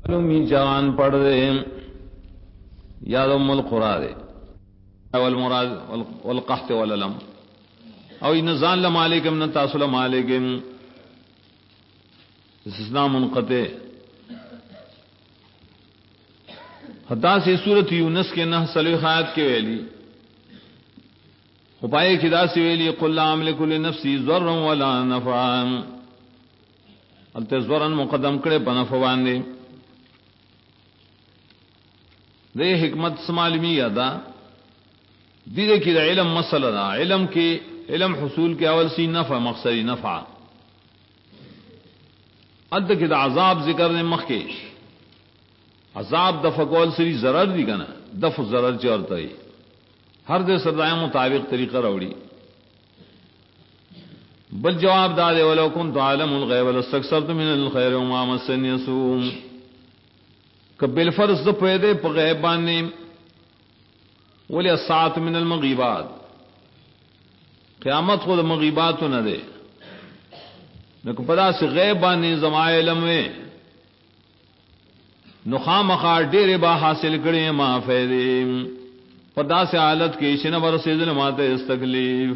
می جوان پڑھ دے یا ام القرى دے والمراد والقحط واللم او انزان لمالکم نتاسل مالکم استثناء منقطع حتی سے سورۃ یونس کے 9 آیات کے ویلی خپائے کدا سی ویلی قل لا املک لنفسی ضرا ولا نفعا انت ضرا مقدم کرے بنفع باندې دے حکمت سمالمی ادا دیدے کی دا علم مسئلہ دا علم کی علم حصول کے اول سی نفع مقصدی نفع اد کی دا عذاب ذکر نے مخ کے عذاب دفع کول سری ضرر دی کنا دفع ضرر چورتا ہے ہر دے سردائیں مطابق طریقہ روڑی بل جواب دادے ولو کنت عالم الغیب لاستکثرت من الخیر وما مسنی سوء کہ بالفرض پیدے پا غیبانی ولی الساعت من المغیبات قیامت خود مغیباتو نہ دے لیکن پدا سے غیبانی زمائے علم میں نخام خار ڈیرے با حاصل کریں ما فیدے پدا سے حالت کی شنبر سے ظلمات اس تکلیف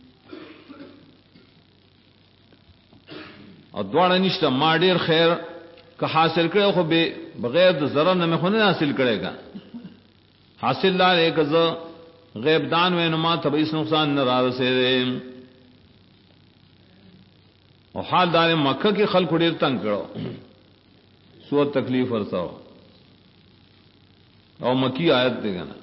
اور دوڑا نشتا ما ڈیر خیر کہ حاصل کرے خو بغیر ضرر نہ خو نہیں حاصل کرے گا حاصل دار ایک غیب دان و نما تب اس نقصان نہ رار سے اور حال دار مکہ کے خلق ډیر تنگ کرو سو تکلیف ورساو او مکی آیت دے گا نا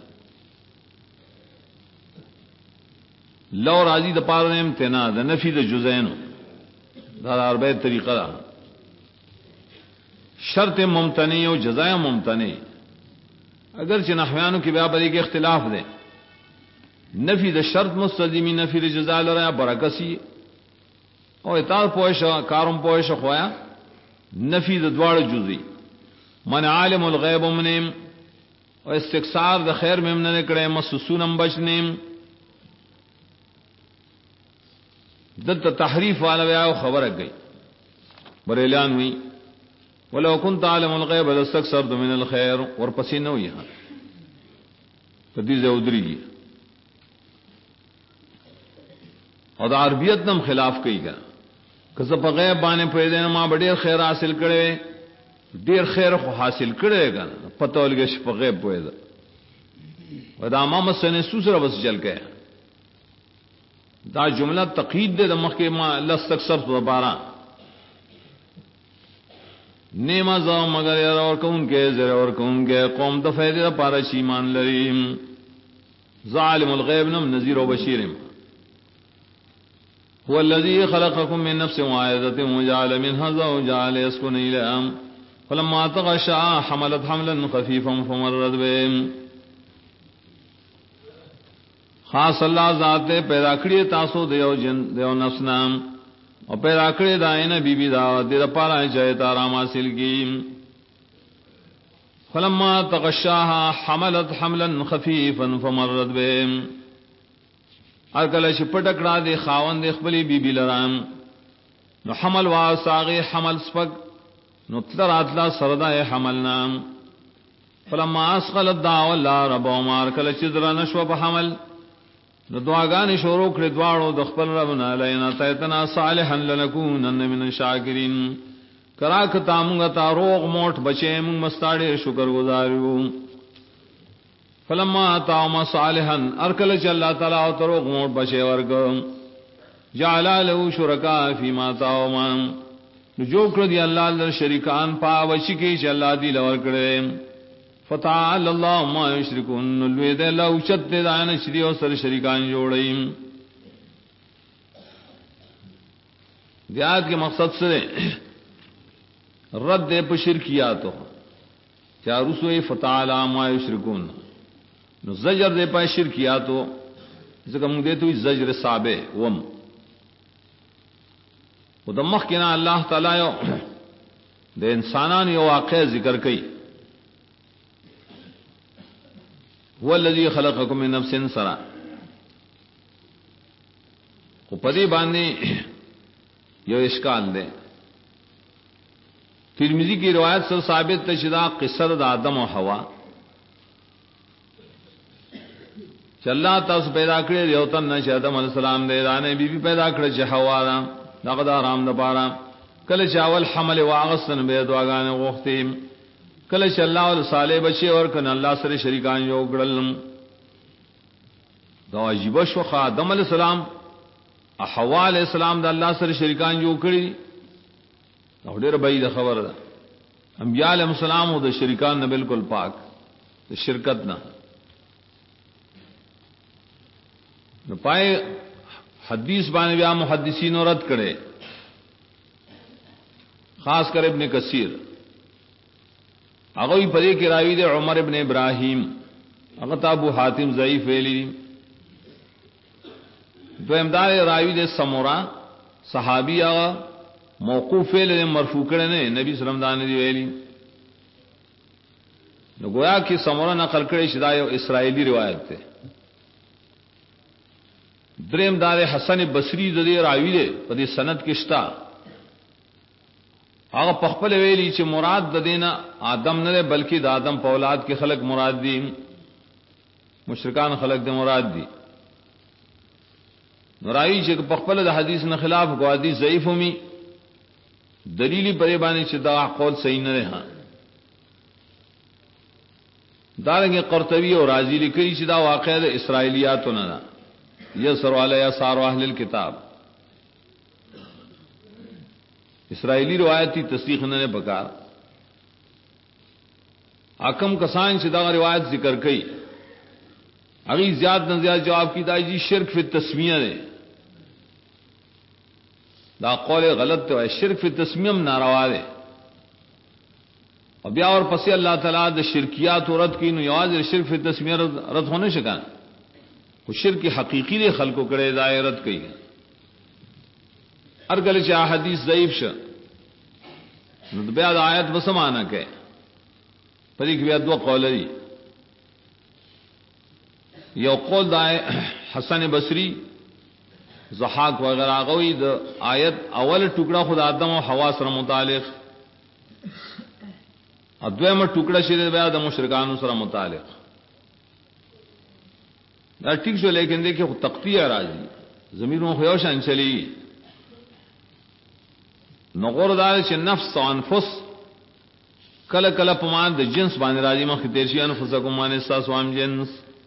لو راضی د پار نے امتناع د نفی د جزین دا اربع طریقہ دا شرط ممتنع و جزائے ممتنع اگرچہ نحویانوں کی بیابری کے اختلاف دیں نفی د شرط مستلزمی نفی د جزا لرا برکسی او اطاعت پوش کارم پوش خوایا نفی د دوار جزئی من عالم الغیب منیم او استکثار د خیر میں من نکڑے مسسونم بچنیم دت تحریف والا بیا خبر گئی بریلان ہوئی ولو كنت عالم الغیب لاستكثرت من الخير اور پسینہ ہوئی ہاں تدیز ادری اور دا عربیت نم خلاف کئی گا کہ سب غیب بانے پہ دینا ماں بڑیر خیر حاصل کرے دیر خیر خو حاصل کرے گا پتہ لگے شپ غیب پہ دا ودا امام سنے سوسرا بس چل گیا دا جملہ تقید دے دا مخی ما لاستكثرت دوبارہ نیما زو مگر یار اور کون کے زر اور کون کے قوم د فائدہ پارا ایمان لریم ظالم الغیب نم نذیر و بشیر هو الذي خلقكم من نفس واحدة وجعل منها زوجها ليسكن إليها فلما تغشى حملت حملا خفيفا فمرت به خاص اللہ ذات پیدا کړی تاسو دیو جن دیو نفس نام اور پیدا کرے دائیں بی بی دا دیر پارا چاہے تارام حاصل کی فلما تغشاها حملت حملا خفیفا فمرت بهم ارکل شپٹکڑا دے خاون دے خبلی بی بی لرام نو حمل واساغی حمل سپک نو تلراتلا سردائے حملنا فلما اسقلت دعو اللہ ربو مار کل چدر نشو پا حمل نو دعاگانی شروع کړي دواړو د خپل ربنا لینا تیتنا صالحا لنکونن من الشاکرین کرا کتا مونږ تا روغ موټ بچې مونږ مستاړي شکر گزاریو فلما اتاهما صالحا ارکل چې الله تعالی او تروغ موټ بچې ورګ جعل له شرکا فيما اتاهما نو جو کړ دی الله له شریکان پا وشي کې چې الله دی لور کړي فتعال اللہ ما یشرکون الوید لو شد دان شری او سر شریکان جوڑیم دیات کے مقصد سے رد پہ شرکیاتو کیا رسوئی فتعال ما یشرکون نو زجر دے پہ شرکیاتو ذکر مونگ دیتو زجر صابع وم و دمخ کنا اللہ تعالی دے انسانان یو واقع ذکر کئی هو الذي خلقكم من نفس سرا کو پدی باندې یو اشکال دے ترمذی کی روایت سے ثابت تشدا قصہ د آدم و حوا چې الله تاسو پیدا کړی یو تن نشه آدم علی السلام دې دانه بیبي پیدا کړ چې حوا دا دغه آرام د پاره کله چې اول حمل واغسن به دعاګانې غوښتې کله چې الله ول صالح بچي اور کنه الله سره شریکان یو کړل دا واجب شو آدم علی السلام حوا علی السلام د الله سره شریکان یو کړی او ډېر بعید خبره ده انبیاء علیهم السلام او د شریکان نه بالکل پاک د شرکت نه نو پای حدیث باندې بیا محدثین رد کړي خاص کر ابن کثیر هغه په دې کې راوی دی عمر ابن ابراهیم هغه ابو حاتم ضعیف ویلی دویم دار راوی دی سمورا صحابی هغه موقوف ویل مرفوع کړي نه نبی صلی الله علیه وسلم دی ویلی نو گویا کې سمورا نقل کړي شدا یو اسرائیلی روایت ده دریم دار حسن بصری د دې راوی دی په دې سند کې شتا هغه په خپل ویلي چې مراد د دینه آدم نه بلکې د آدم په اولاد کې خلق مراد دي مشرکان خلق د مراد دي نورای چې په خپل د حدیث نه خلاف غوادي ضعیف همي دلیلی پرې باندې چې دا قول صحیح نه ده دارنګه قرطبی او رازی لیکي چې دا واقعه د اسرایلیاتو نه ده یسر علی یسار اهل الكتاب اسرائیلی روایتی تصدیق نه پکار حکم کسان چې دا روایت ذکر کړي هغه زیات نه زیات جواب کی دای جی شرک فی التسمیہ ده دا قول غلط ہے شرک فی التسمیہ ناروا ده او بیا اور پسې الله تعالی د شرکیات رد کینو یواز شرک فی التسمیہ رد ہونے شکان خو شرک حقیقی دے خلقو کړي دایرت کوي ارګل چې حدیث ضعیف شه نو بیا د آیت وسمانه کوي پدې کې بیا دوه قول دي یو قول د حسن بصری ضحاک وغیرہ غوی د آیت اول ټوکړه خدای آدم او حوا سره متعلق او دویمه ټوکړه چې بیا د مشرکانو سره متعلق دا ٹھیک شو لیکن دیکھیں خود تقطیع راځي ضمیروں خو یو شان چلی نغور دار چې نفس او انفس کله کله په مان د جنس باندې راځي مخ تیر شي انفسکم باندې استاسو ام جنس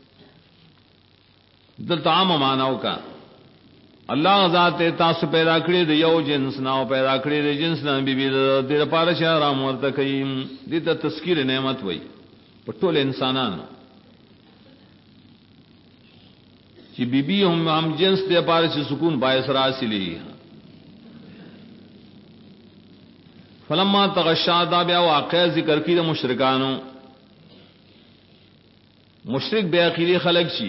د تعام ماناو کا الله ذات تاسو پیدا کړی د یو جنس نه پیدا کړی د جنس نه بیبي د لپاره چې آرام ورته کوي دې ته تذکیر نعمت وای په ټول انسانانو چې بیبي هم جنس د لپاره چې سکون باعث راسلی فلما تغشا دا بیا واقع ذکر کی د مشرکانو مشرک بیا اخیری خلق شي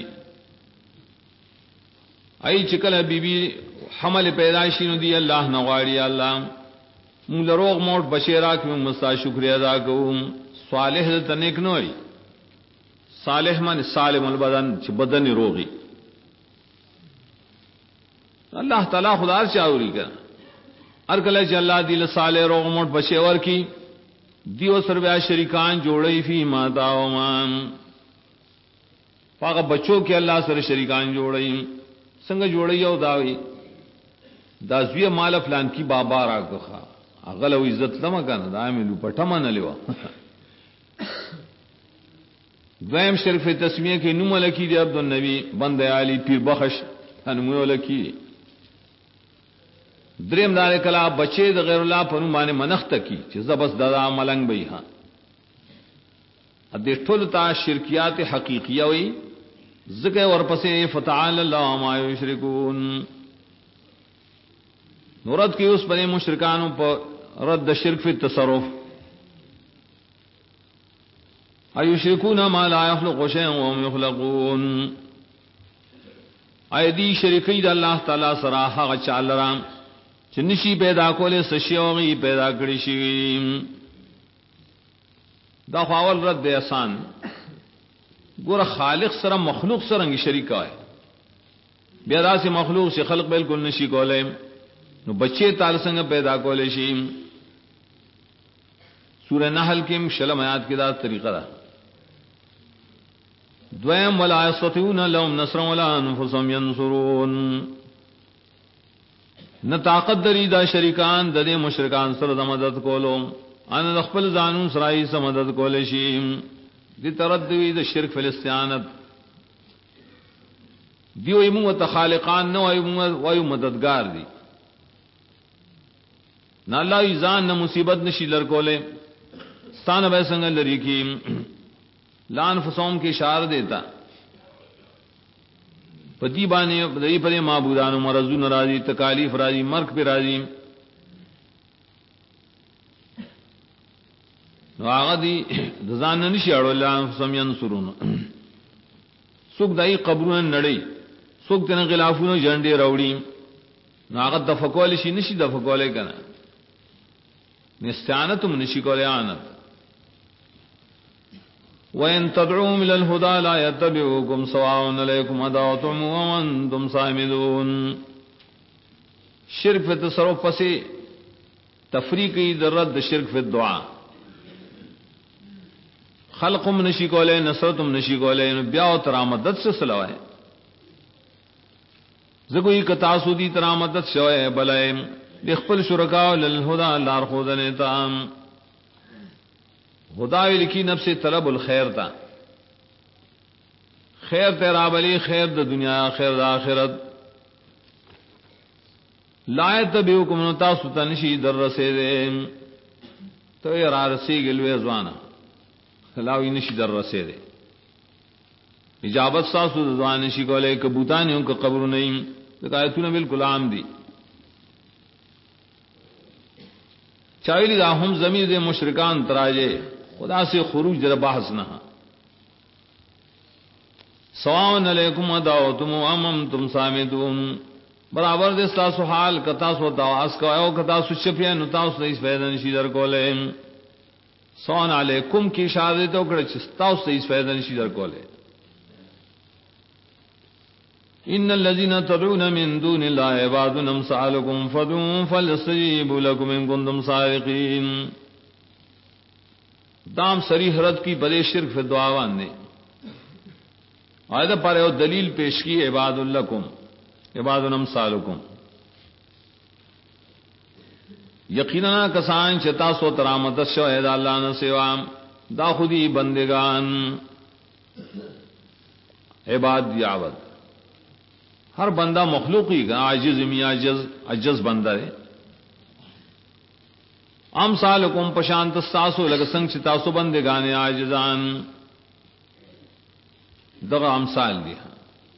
ای چې کله بیبي حمل پیدائشی نو دی الله نغواړي الله موږ روغ موټ بشیرا کوم مستا شکریا ادا کوم صالح ته نیک نه وي صالح من سالم البدن چې بدن روغي الله تعالی خدا چاوري کا هر کله چې الله دې له صالح روغ موټ بشي ور کی دیو سر بیا شریکان جوړي فی ما دا او ما هغه بچو کې الله سره شریکان جوړي څنګه جوړي او داوي دا زوی مال فلان کی بابا راکخه هغه له عزت لمه کنه دا مې لو پټه منلو دویم شرف تسمیه کې نوم لکی دی عبد النبی بند علی پیر بخش انمو لکی دریم دار کلا بچے د غیر الله په نوم باندې منخت کی چې زبس ددا ملنګ به ها ا دې ټول تا شرکیات حقیقیه وي ذکر ورپسې فتعال الله ما یشرکون نورد کی اس بنے مشرکانوں پر رد شرک فی التصرف ایشرکون ما لا یخلق شیئا وهم یخلقون ایدی شرکی د الله تعالی سره هغه چال رام چې نشي پیدا کولې سشیوغي پیدا کړی شي دا فاول رد دی آسان ګور خالق سره مخلوق سره شریک وای بیا داسې مخلوق چې خلق بالکل نشي کولای نو بچے تعالی څنګه پیدا کولې شي سورہ نحل کې شلم آیات کې دا طریقه ده. دویم ولا یستطيعون لهم نصرا ولا انفسهم ينصرون. نه طاقت لري دا شریکان د دې مشرکان سره د مدد کولو ان د خپل ځانون سره یې مدد کول شي. دي تردوی د شرک فلسطینت دیو ایمو متخالقان نو ایمو مددگار دی نہ اللہ ایزان نہ مصیبت نشی لرکولے ستان بے سنگ لری کی لان فسوم کی اشارہ دیتا پتی بانے دئی پر معبودان مرزو ناراضی تکالیف راضی مرگ پہ راضی نو هغه دی د ځان نشي اړول فسم ينصرون. څوک دای قبرونه نړۍ څوک تن غلافونو جنډي راوړي نو هغه د فکول شي نشي د فکولې کنه نستعانتم نشي کولای انت. وان تدعوهم الى الهدى لا يتبعوكم سواء عليكم ادعوتم وانتم صامدون. شرک فی تصرف پسې تفریقی در رد شرک فی الدعاء. خلقم نشی کولے نصرتم نشی کولے بیا او ترا مدد سے سلوائے زگوئی کتاسو دی ترا مدد شوئے بلائے بخپل شرکاء للہدا لار خودنے تام ہدایو لکی نفس طلب الخیر تا خیر تیرا بلی خیر دا دنیا خیر دا آخرت لائے تبیوکم نتاسو تنشی در رسے دے تو یہ را رسی گلوے زوانا خلاوی نشی در رسے دے اجابت ساسو دعا نشی کولے کبوتانیوں کا قبر نہیں دکایتون بالکل عام دی چاویلی دا ہم زمین دے مشرکان تراجے خدا سے خروج در بحث نہ سواء علیکم ادعوتم وامنتم صامتون برابر دے تاسو حال کتاسو تواس کا او کتاسو چپیا نتاسو اس فائدہ نشی در کولے سوان علیکم کی اشارہ تو کڑ چستاو سے اس فائدہ نشی در کولے. ان الذين تدعون من دون الله عباد امثالكم فادعوهم فليستجيبوا لكم ان كنتم صادقين. دام صریح رد کی بڑے شرک فی دعاوان نے آیت پر او دلیل پیش کی عباد لکم عباد امثالکم یقینا کسان چتا سو ترامت شہد اللہ نہ سوا دا خودی بندگان عباد یعبد ہر بندہ مخلوقی کا عاجز عجز بندہ ہے. امثالکم پشانت ساسو لگ سنگ چتاسو بندگان عاجزان دغا امثال دیا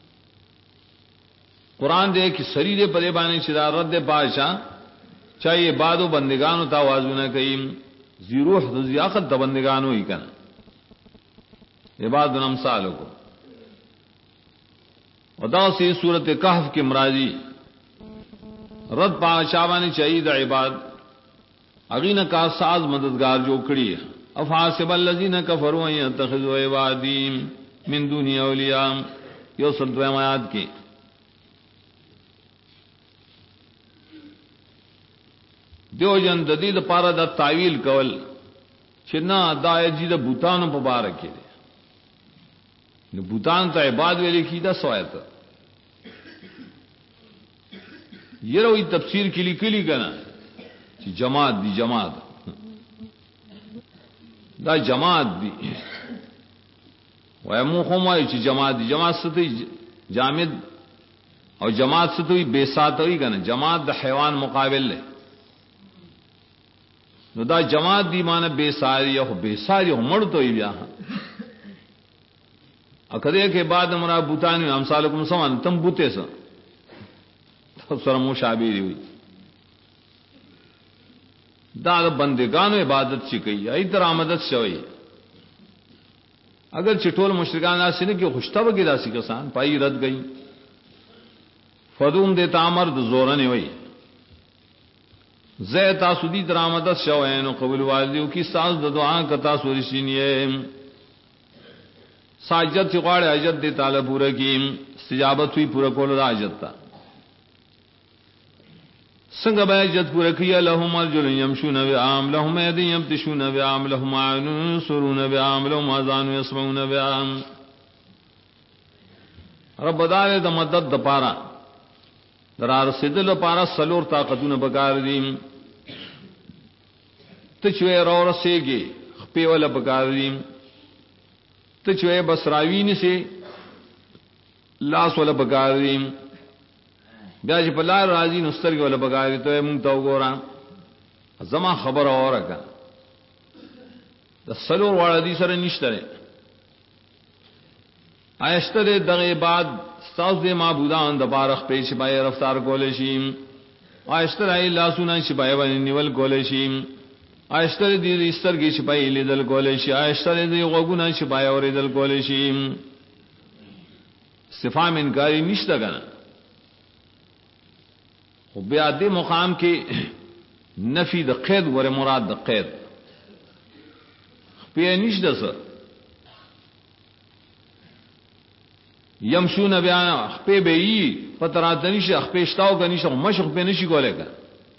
قرآن دے کہ سریدے پدے بانے چدا رد پاشا چاہیے بعدو بندگانو تا وازو نہ کئیم زیروح دو زیاقت دا بندگانو ہی کنا عباد امثالکم. ودا سی صورت کہف کی مرادی رد پاشاوانی چاہیے دا عباد اغین کا ساز مددگار جو کڑی افحاسب الذین کفروا ان يتخذوا عبادی من دونی اولیاء یو سلطویم آیات کی دیو جن ددید پارا دا تعویل کول چنا دا جی دا بوتانو پا بارکی دے بوتان تا عباد ویلی کی دا سوایت یہ روی تفسیر کلی کلی کنا چی جماعت دی جماعت دا جماعت دی ویمو خمائی چی جماعت دی جماعت ستوی جامد اور جماعت ستوی بے ساتوی کنا جماعت دا حیوان مقابل لے نو دا جماعت دی مانا بے ساری یا بے ساری مڑ تو ہی بیا اکدے کے بعد مرا بوتانی امثالکم سمان تم بوتے سا سر مشابہی ہوئی دا بندگانو عبادت چکی ای در آمدت شوئی اگر چٹول مشرکان آسی نے کہ خوشتب کی داسی کسان پائی رد گئی فدوم دیتا مرد زورن ہوئی زیتا سدی در آمدت شوئین و قبول والدیو کی ساز دعا کتا سورشینیے ساجت چقاڑ عجت دی تعالی پورا کی استجابت ہوئی پورا کول دا عجت تا سنگ بیجت پورکی لهم ارجل یمشون بعام لهم ایدی یبتشون بعام لهم اعین یبصرون بعام لهم آذان یسمعون بعام. رب دار د مدد د پارا درار سدل پارا سلور طاقتونه بکار دي ته چوي رو رسېږي خپې ولا بکار دي ته چوي بسراوین سي لاس ولا بکار دي بیا چې په لار راځي نو سترګې ولا بکار دي ته مونږ ته وګورم زما خبر اورګه د سلور واړه دي سره نشته آیشتر دغه بعد استاذ دې معبودان د بارخ پیش بای رفتار کول شي آیشتر ای لاسونه شپای باندې نیول کول شي آیشتر دې سترګې شپای لیدل کول شي آیشتر دې غوګونه شپای اوریدل کول شي استفهام انکاری نشته کنه خو بیا دې مقام کې نفي د قید ور مراد د قید په نشته سره یمشون بیا خپې به یي پتراتنی شي خپې شتاو غني شو مشخ به نشي کولای کا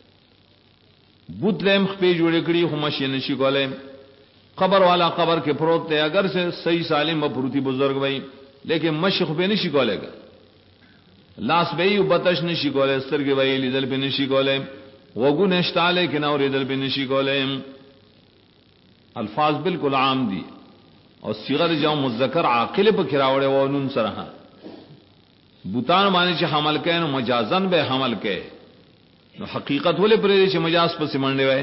بوتلم خپې جوړ کړی خو مشي نشي کولای قبر والا قبر کې پروت دی اگر سے صحیح سالم مپروتی بزرگ وای لیکن مشخ به نشي کولای کا لاس به یو بتش نشي کولای سترګې وای لیدل به نشي کولای وګونه شتاله کې نو لیدل به نشي کولای الفاظ بالکل عام دي او صيغه جو مذکر عاقل په کراوړې و نون سره بوتان باندې چې حمل کین مجازن به حمل کې نو حقیقت ولې پرې چې مجاز په سیمنډې وای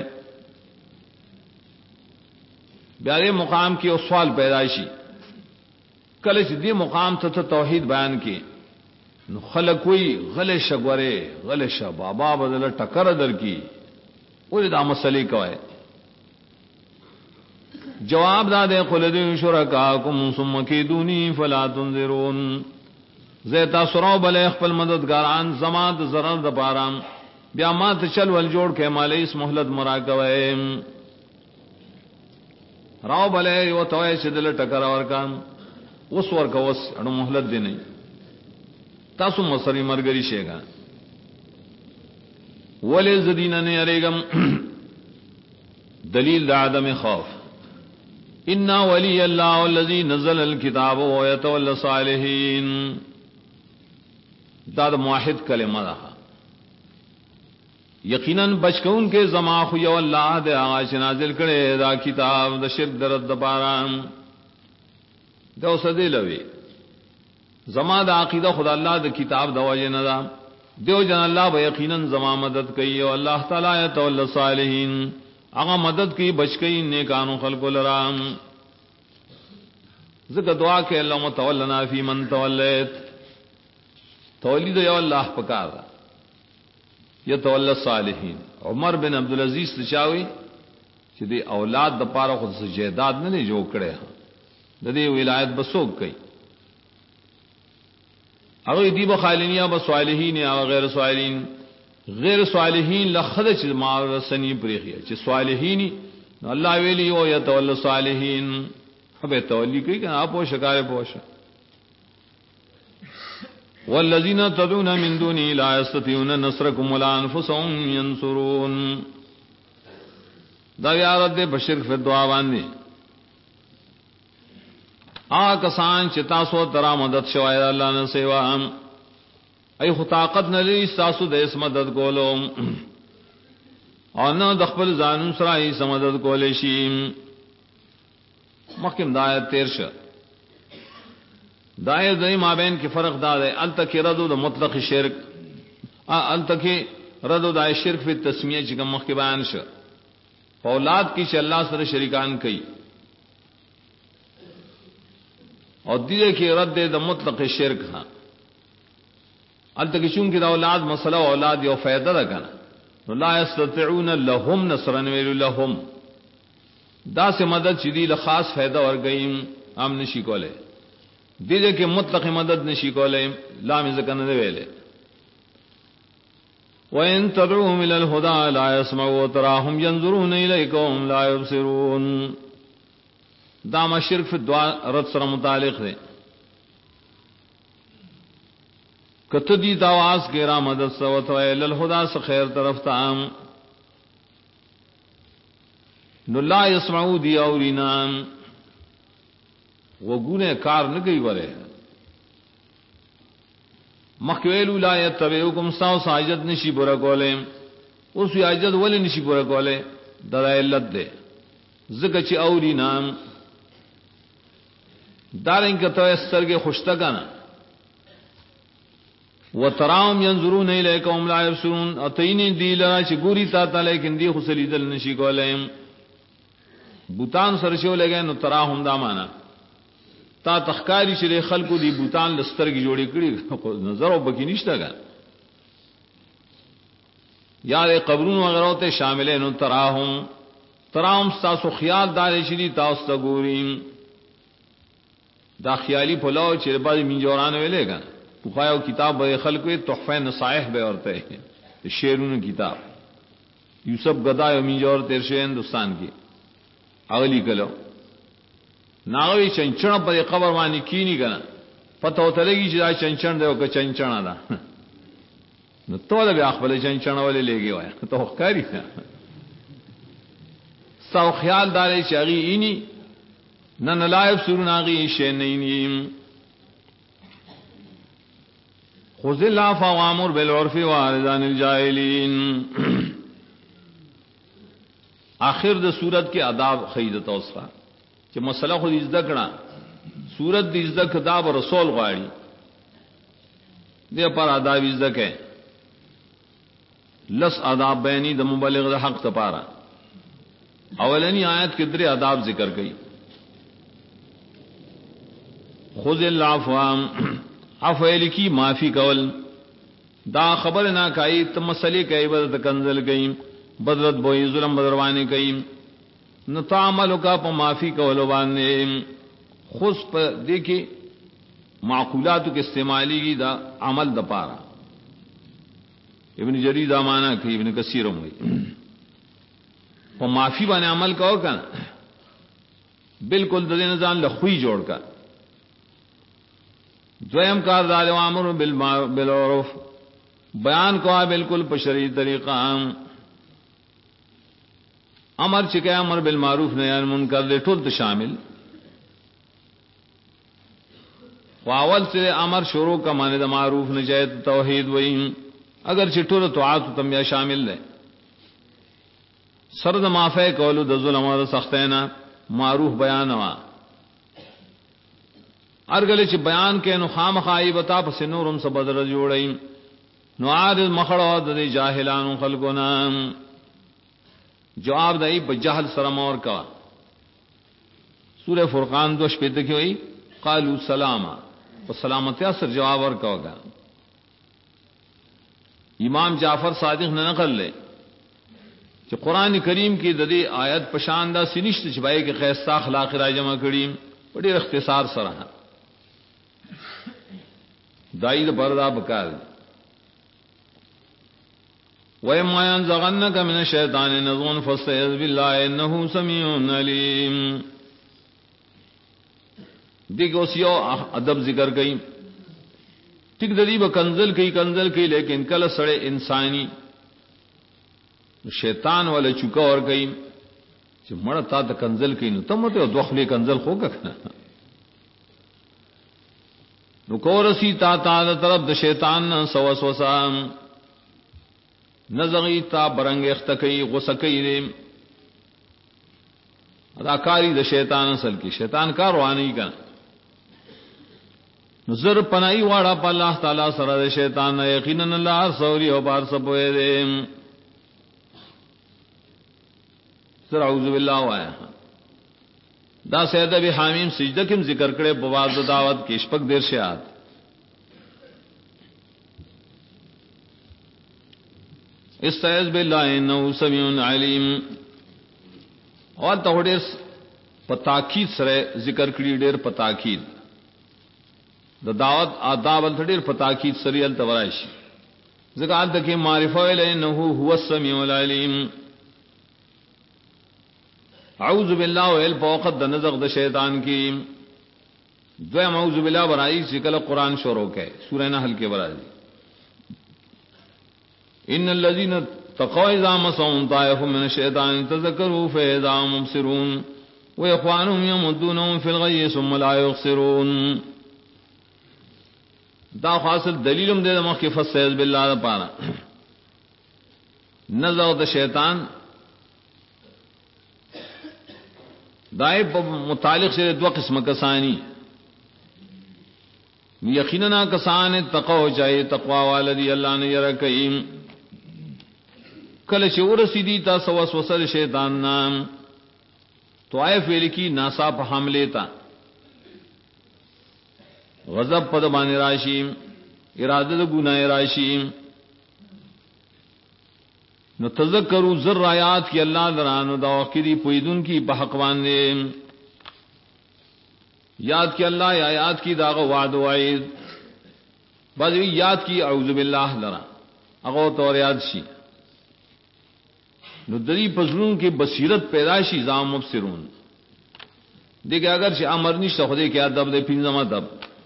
بیا دې مقام کې او سوال پیدا شي کله چې دې مقام ته توحید بیان کې نو خلک وی غلې شګوره غلې ش بابا بدل ټکر درکې ولې دا مسلې کوي جواب دادے قلدو شرکاکم ثم کیدونی فلا تنظرون زیتا سراو بلے خپل مددگاران زمان د ضرر د پارام بیا ما ته چل ول جوړ کې مالې اس مهلت مراکوي راو بلے یو توي شدل ټکر ورکان اوس ورکا اوس اړو مهلت دی نه تاسو مصری مرګري شيګا ولې زدین نه اړېګم دلیل د عدم خوف ان ولی الله الذي نزل الكتاب ويتولى الصالحين دا موحد کلمه ده یقینا بچکون کې زما خو یو الله دې هغه چې نازل کړي دا کتاب د شرک درد د باران دا وسدې لوي زما د عقیده خدای الله د کتاب د وجه نه ده دیو جن الله به یقینا زما مدد کوي او الله تعالی يتولى الصالحين هغه مدد کی بچکی نیکانو خلق لرام زکه دعا کې الله متولنا فی من تولیت تولید یو الله پکار یتولى الصالحین عمر بن عبد العزيز تشاوی چې دی اولاد د پاره خود سے جیداد نه جوړ کړي د دې ولایت بسوک کوي هغه دی بخالینیا بصالحین او غیر صالحین غیر صالحین لخد چې ما رسنی پریخه چې صالحین الله ویلی او یتول صالحین به تولی کوي کنه اپو شکار پوش والذین تدعون من دونه لا یستطيعون نصرکم ولا انفسهم ينصرون دا یاد دې بشیر په دعا باندې کسان چې تاسو ترا مدد شوای الله نه سیوا ای خو طاقت نه لري تاسو د اس مدد کولو او نه د خپل ځانون سره ای مدد کولې شي مخکم دایت 13 دایت د مابین کې فرق دا دی التکی ردو د مطلق شرک التکی ردو د شرک په تسمیه چې کوم مخکې بیان شو اولاد کې چې الله سره شریکان کوي او دې کې رد د مطلق شرک ها التکی چون کې د اولاد مسله اولاد یو فائدہ ده کنه لا یستطيعون لهم نصرا ویل لهم دا سے مدد چې دی له خاص فائدہ ورګیم عام نشي کوله دې کې مطلق مدد نشي کوله لام ځکه نه ویلې وَإِن تَدْعُوهُمْ إِلَى الْهُدَى لَا يَسْمَعُونَ وَتَرَاهُمْ يَنظُرُونَ إِلَيْكَ لَا يُبْصِرُونَ دا ما شرک فی دعا رد سره متعلق ہے کتدی تواز کے را مدد سوت ویل الہدا سے خیر طرف تام نو لا يسمعو دی اورینا وگونے کار نگئی ورے مخویلو لا یتبعوکم ساو ساجد نشی برا کولے اس وی عجد ولی نشی برا کولے دا علت دے ذکر چی اورینا دارن کا تو استرگے خوشتگانا وتراهم ينظرون اليك وهم لا يبصرون اتين دي لا شغوري تا لیکن دی خسلی دل نشی کولم بوتان سرشو لگے نو تراهم دا معنا تا تخکاری شری خلقو دی بوتان لستر کی جوڑی کړي نظر او بکی نشتا گا یا قبرون وغیرہ تے شامل ہیں نو تراهم تاسو خیال دار شری تاسو تا ګوریم دا خیالی پلاو چې بعد منجوران ویلے گا بخایو کتاب بے خلق تحفہ نصائح بے عورتیں ہیں شیرون کتاب یوسف گدا یومی جور تیرشے ہندوستان کی اگلی کلو ناغوی چنچن پر قبر وانی کی نہیں کنا پتہ ہوتا لگی چیزا چنچن دے وکا چنچن دا نو تو دا بے اخبر چنچن والے لے گئے ہوئے تو خکاری سو خیال دارے چاگی اینی نن لائب سرون آگی شین نینیم خذ العفو وامر بالعرف واعرض عن الجاهلين آخر د صورت کے آداب خیدت اوسرا کہ مسئلہ خود ذکرنا صورت دی ذکر کتاب رسول غاڑی دے پر آداب ذکر ہے لس آداب بینی د مبلغ د حق تپارا اولنی آیت کے درے آداب ذکر گئی خذ العفو افعل کی معافی کول دا خبر نہ کائی تم مسئلے کئی بدت کنزل گئی بدرت بوئی ظلم بدروانے گئی نہ تعمل کا پا معافی کول بانے خود پر دیکھے معقولات کے استعمالی کی دا عمل دا پارا ابن جریر دا مانا کہ ابن کثیر ہوئی پا معافی بانے عمل کا ہو کنا بالکل دے نظام لخوی جوڑ کر دویم کار دال امر بالعرف بیان کو بالکل بشری طریقہ امر چکے امر بالمعروف نہی عن المنکر دے ٹھل شامل واول سے امر شروع کا معنی دا معروف نہ جائے توحید وہی اگر چٹور تو آت تم یا شامل ہے سرد معافی قول د ظلم و سختینا معروف بیان وا ارگل چ بیان کے نو خام خائی بتا پس نورم سے بدر جوڑئی نو عارض مخڑو د جاہلان خلقنا جواب دئی بجہل سرم اور کا سورہ فرقان دوش پہ دکھی ہوئی قالوا سلاما و سلامتی اثر جواب اور کا ہوگا امام جعفر صادق نے نقل لے کہ قرآن کریم کی ددی آیت پشاندہ سنشت چھپائی کے خیستہ اخلاق رائے جمع کری بڑی اختصار سرحا دائی بردا بکار وَإِمَّا يَنزَغَنَّكَ مِنَ الشَّيْطَانِ نَزْغٌ فَاسْتَعِذْ بِاللَّهِ إِنَّهُ سَمِيعٌ عَلِيمٌ دیکھو سیو ادب ذکر گئی ٹک ددی کنزل کی لیکن کل سڑے انسانی شیطان والے چکا اور گئی مڑ تا کنزل کی نو تم تو دخلی کنزل خو کنا نو کورسی تا طرف د شیطان سو وسوسہ نزغی تا برنگ اختکی غسکی دے اداکاری د شیطان اصل کی شیطان کا روانی کا نظر پنائی واڑا پا اللہ تعالی سر د شیطان یقینا اللہ سوری او بار سپوئے دے سر اعوذ باللہ وایا دا سید ابی حامیم سجدہ کم ذکر کرے بواز دعوت کی شپک دیر سے آت استعذ باللہ انہو سمیع علیم اور تو دیر پتاکید سرے ذکر کری دیر پتاکید دا دعوت آداب التدیر پتاکید سری التورائش ذکر تکی معرفہ انہو هو السمیع العلیم اعوذ باللہ ویل پوقت دا نزغ دا شیطان کی دویم اعوذ باللہ برائی سکل قرآن شروع کے سورہ نحل کے برائی ان الذين تقوا اذا مسهم طائف من الشيطان تذكروا فاذا هم مبصرون واخوانهم يمدونهم في الغي ثم لا يخسرون. دا خاصل دلیلم دے مخ کی فسیز بالله پارا نزغ د شیطان دای په متعلق سے دو قسم کسانی یقینا کسان تقوا چاہیے تقوا والذی اللہ نے یرکیم کل شعور سیدھی تا وسوسه شیطان نام تو آئے فعل کی ناصاف حملے تا غضب پد بان راشیم ارادہ گناہ راشیم نو تذکروا ذر آیات کی اللہ دران دا وقری پویدن کی بحقوان نے یاد کی اللہ آیات کی داغ وعد وعید بعض یاد کی اعوذ باللہ لرا اغو تو یاد شی نو دری پزرون کی بصیرت پیداشی زام مبصرون دیکھے اگر چھ امر نشتا خودے کیا دب دے پینزمہ دب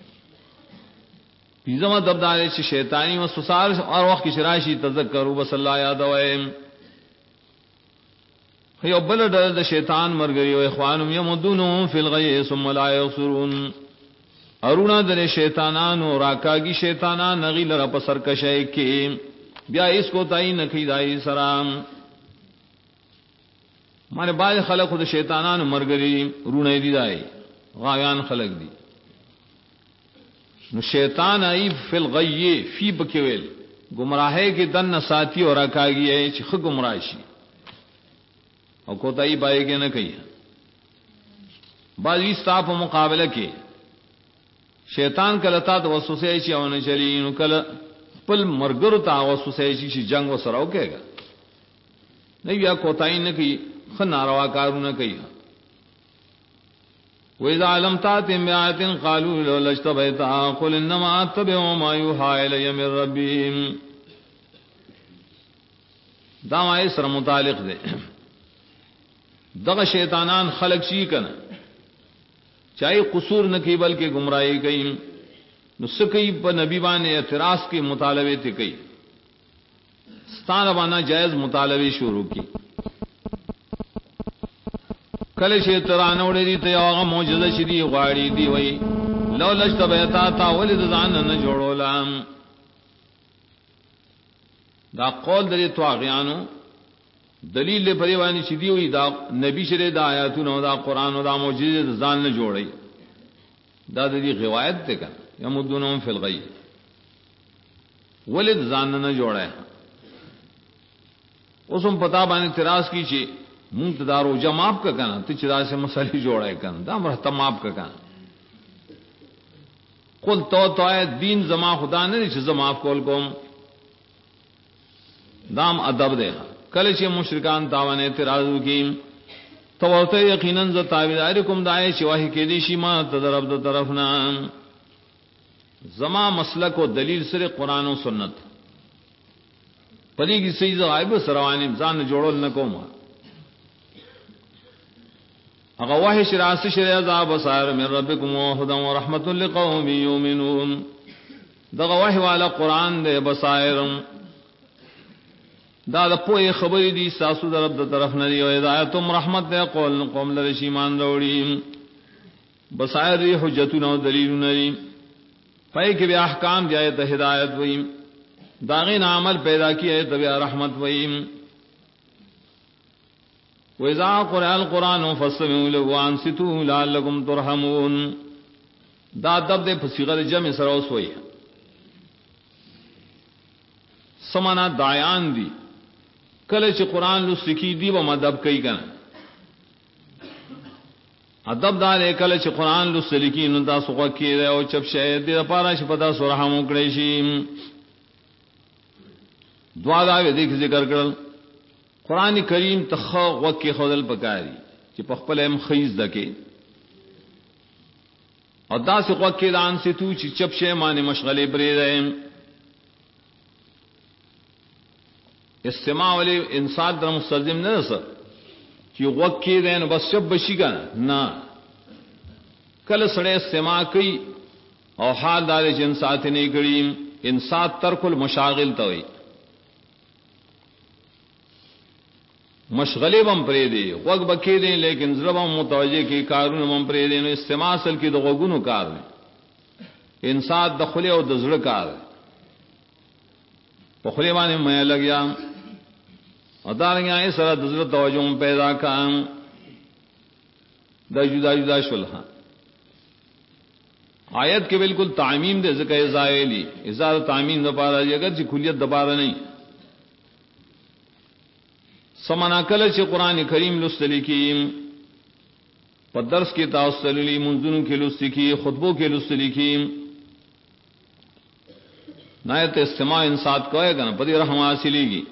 پیزما دب دارے چھ شیطانی وسوسار اور وقت کی شراشی تذکروا بس اللہ یاد وائم خیو بلد دا شیطان مرگری و اخوانم یمدونهم فی الغی ثم لا یغسرون ارونا در شیطانان و راکاگی شیطانان نغیل رپ سرکشے کے بیا اس کو تائی نکی دائی سرام مانے بعض خلق خود شیطانان مرگری رونے دی دائی غایان خلق دی نو شیطان ای فی الغی فی بکویل گمراہے کے دن ساتھی اور راکاگی ہے چھ گمراہشی اور کوتاہی پائے گے نہ کہی بعض استاپ مقابلہ کے شیطان کلتا تو وسوسے چی او نہ چلی نو کل پل مرگر تا وسوسے چی جنگ وسراو کہے گا نہیں بیا کوتاہی نہ کہی خناروا کارو نہ کہی وَإِذَا لَمْ تَأْتِهِمْ بِآيَةٍ قَالُوا لَوْلَا اجْتَبَيْتَهَا قُلْ إِنَّمَا أَتَّبِعُ مَا يُوحَىٰ إِلَيَّ مِن رَّبِّي دا ما اس متعلق دے دغه شیطانان خلق شي کنه چاہے قصور نہ کی بلکہ گمراہی کئی نو سکی په نبی باندې اعتراض کے مطالبے تے کئی ستانه باندې جائز مطالبے شروع کی کله شیطان وړي دي ته هغه معجزه شدي غواړي دی وای لو لشتبهتا تا ولید ځان نه جوړولم دا قول د توغیانو دلیل لري باندې شدي وای دا نبی شری د آیاتونو دا قران او دا معجزه ځان نه جوړي دا د دې روایت ته کنه یمدونهم فی الغی ولید ځان نه جوړه اوسم پتا باندې اعتراض کی چی مونږ ته دارو جماعت کا کنا ته چې دا سه مسلې جوړای کنا دا مرته ماپ کا کنا قل تو دین زما خدا نه چې زما کول کوم دام ادب ده کله چې مشرکان تاوانه اعتراض وکي تو ته یقینا ز تابعدارکم دای چې وحی کې دي شي ما تدرب د طرفنا زما مسلک او دلیل سره قران او سنت پدې کې صحیح غایب سروانی ځان جوړول نه کوم اغه وحی شراس شری عذاب بصائر من ربکم وهدى ورحمت لقوم یؤمنون دغه وحی والا قران دے بصائر دا د پوهه خبرې دي ساسو د رب د طرف نه دی او ہدایت رحمت دے قول قوم لری ایمان وروړي بصائر حجتونه او دلیلونه دي پای کې بیا احکام دی ته ہدایت وایي داغین عمل پیدا کیے تبع رحمت وایي وَإِذَا قُرِئَ الْقُرْآنُ فَاسْتَمِعُوا لَهُ وَأَنصِتُوا لَعَلَّكُمْ تُرْحَمُونَ دا ادب دے صيغه جمع سره وسوي سمانا دایان دی کله چې قران لسکی دی و مدب کوي کنه ادب دار کله چې قران لسکی نو تاسو وکي او چپ شه دې لپاره چې پتا سره هم کړی شي دعا دا دې ذکر کړل قرآن کریم تخا وکی خودل پکاری چې په خپل هم خیز دکې او داس وکی دان سے تو چې چپ شه معنی مشغله بری رہے استماع ولی انسان در مستلزم نه رس چې وکی دین بس شب بشی کنه نه کله سړی استماع کوي او حال دار جن سات نه کړي انسان ترک المشاغل ته وي مشغله بم پرې دی وګ بکې دی لیکن زړه متوجه کی کارونه بم پرې دی نو استماع اصل کې د غوګونو کار دی انسان د خله او د زړه کار په خله باندې مې لګیا ادارنګا یې سره د زړه توجه پیدا کړم د جدا جدا شلها آیت کې بالکل تعمیم دے ذکر ازایلی ازار تعمیم د پاره اگر چې کلیت د پاره نه سمنا کله چې قران کریم لوستل کی په درس کې تاسو للی منځونو کې لوستل کی خطبو کې لوستل کی نایت استماع انصات کوي کنه په دې رحم حاصلېږي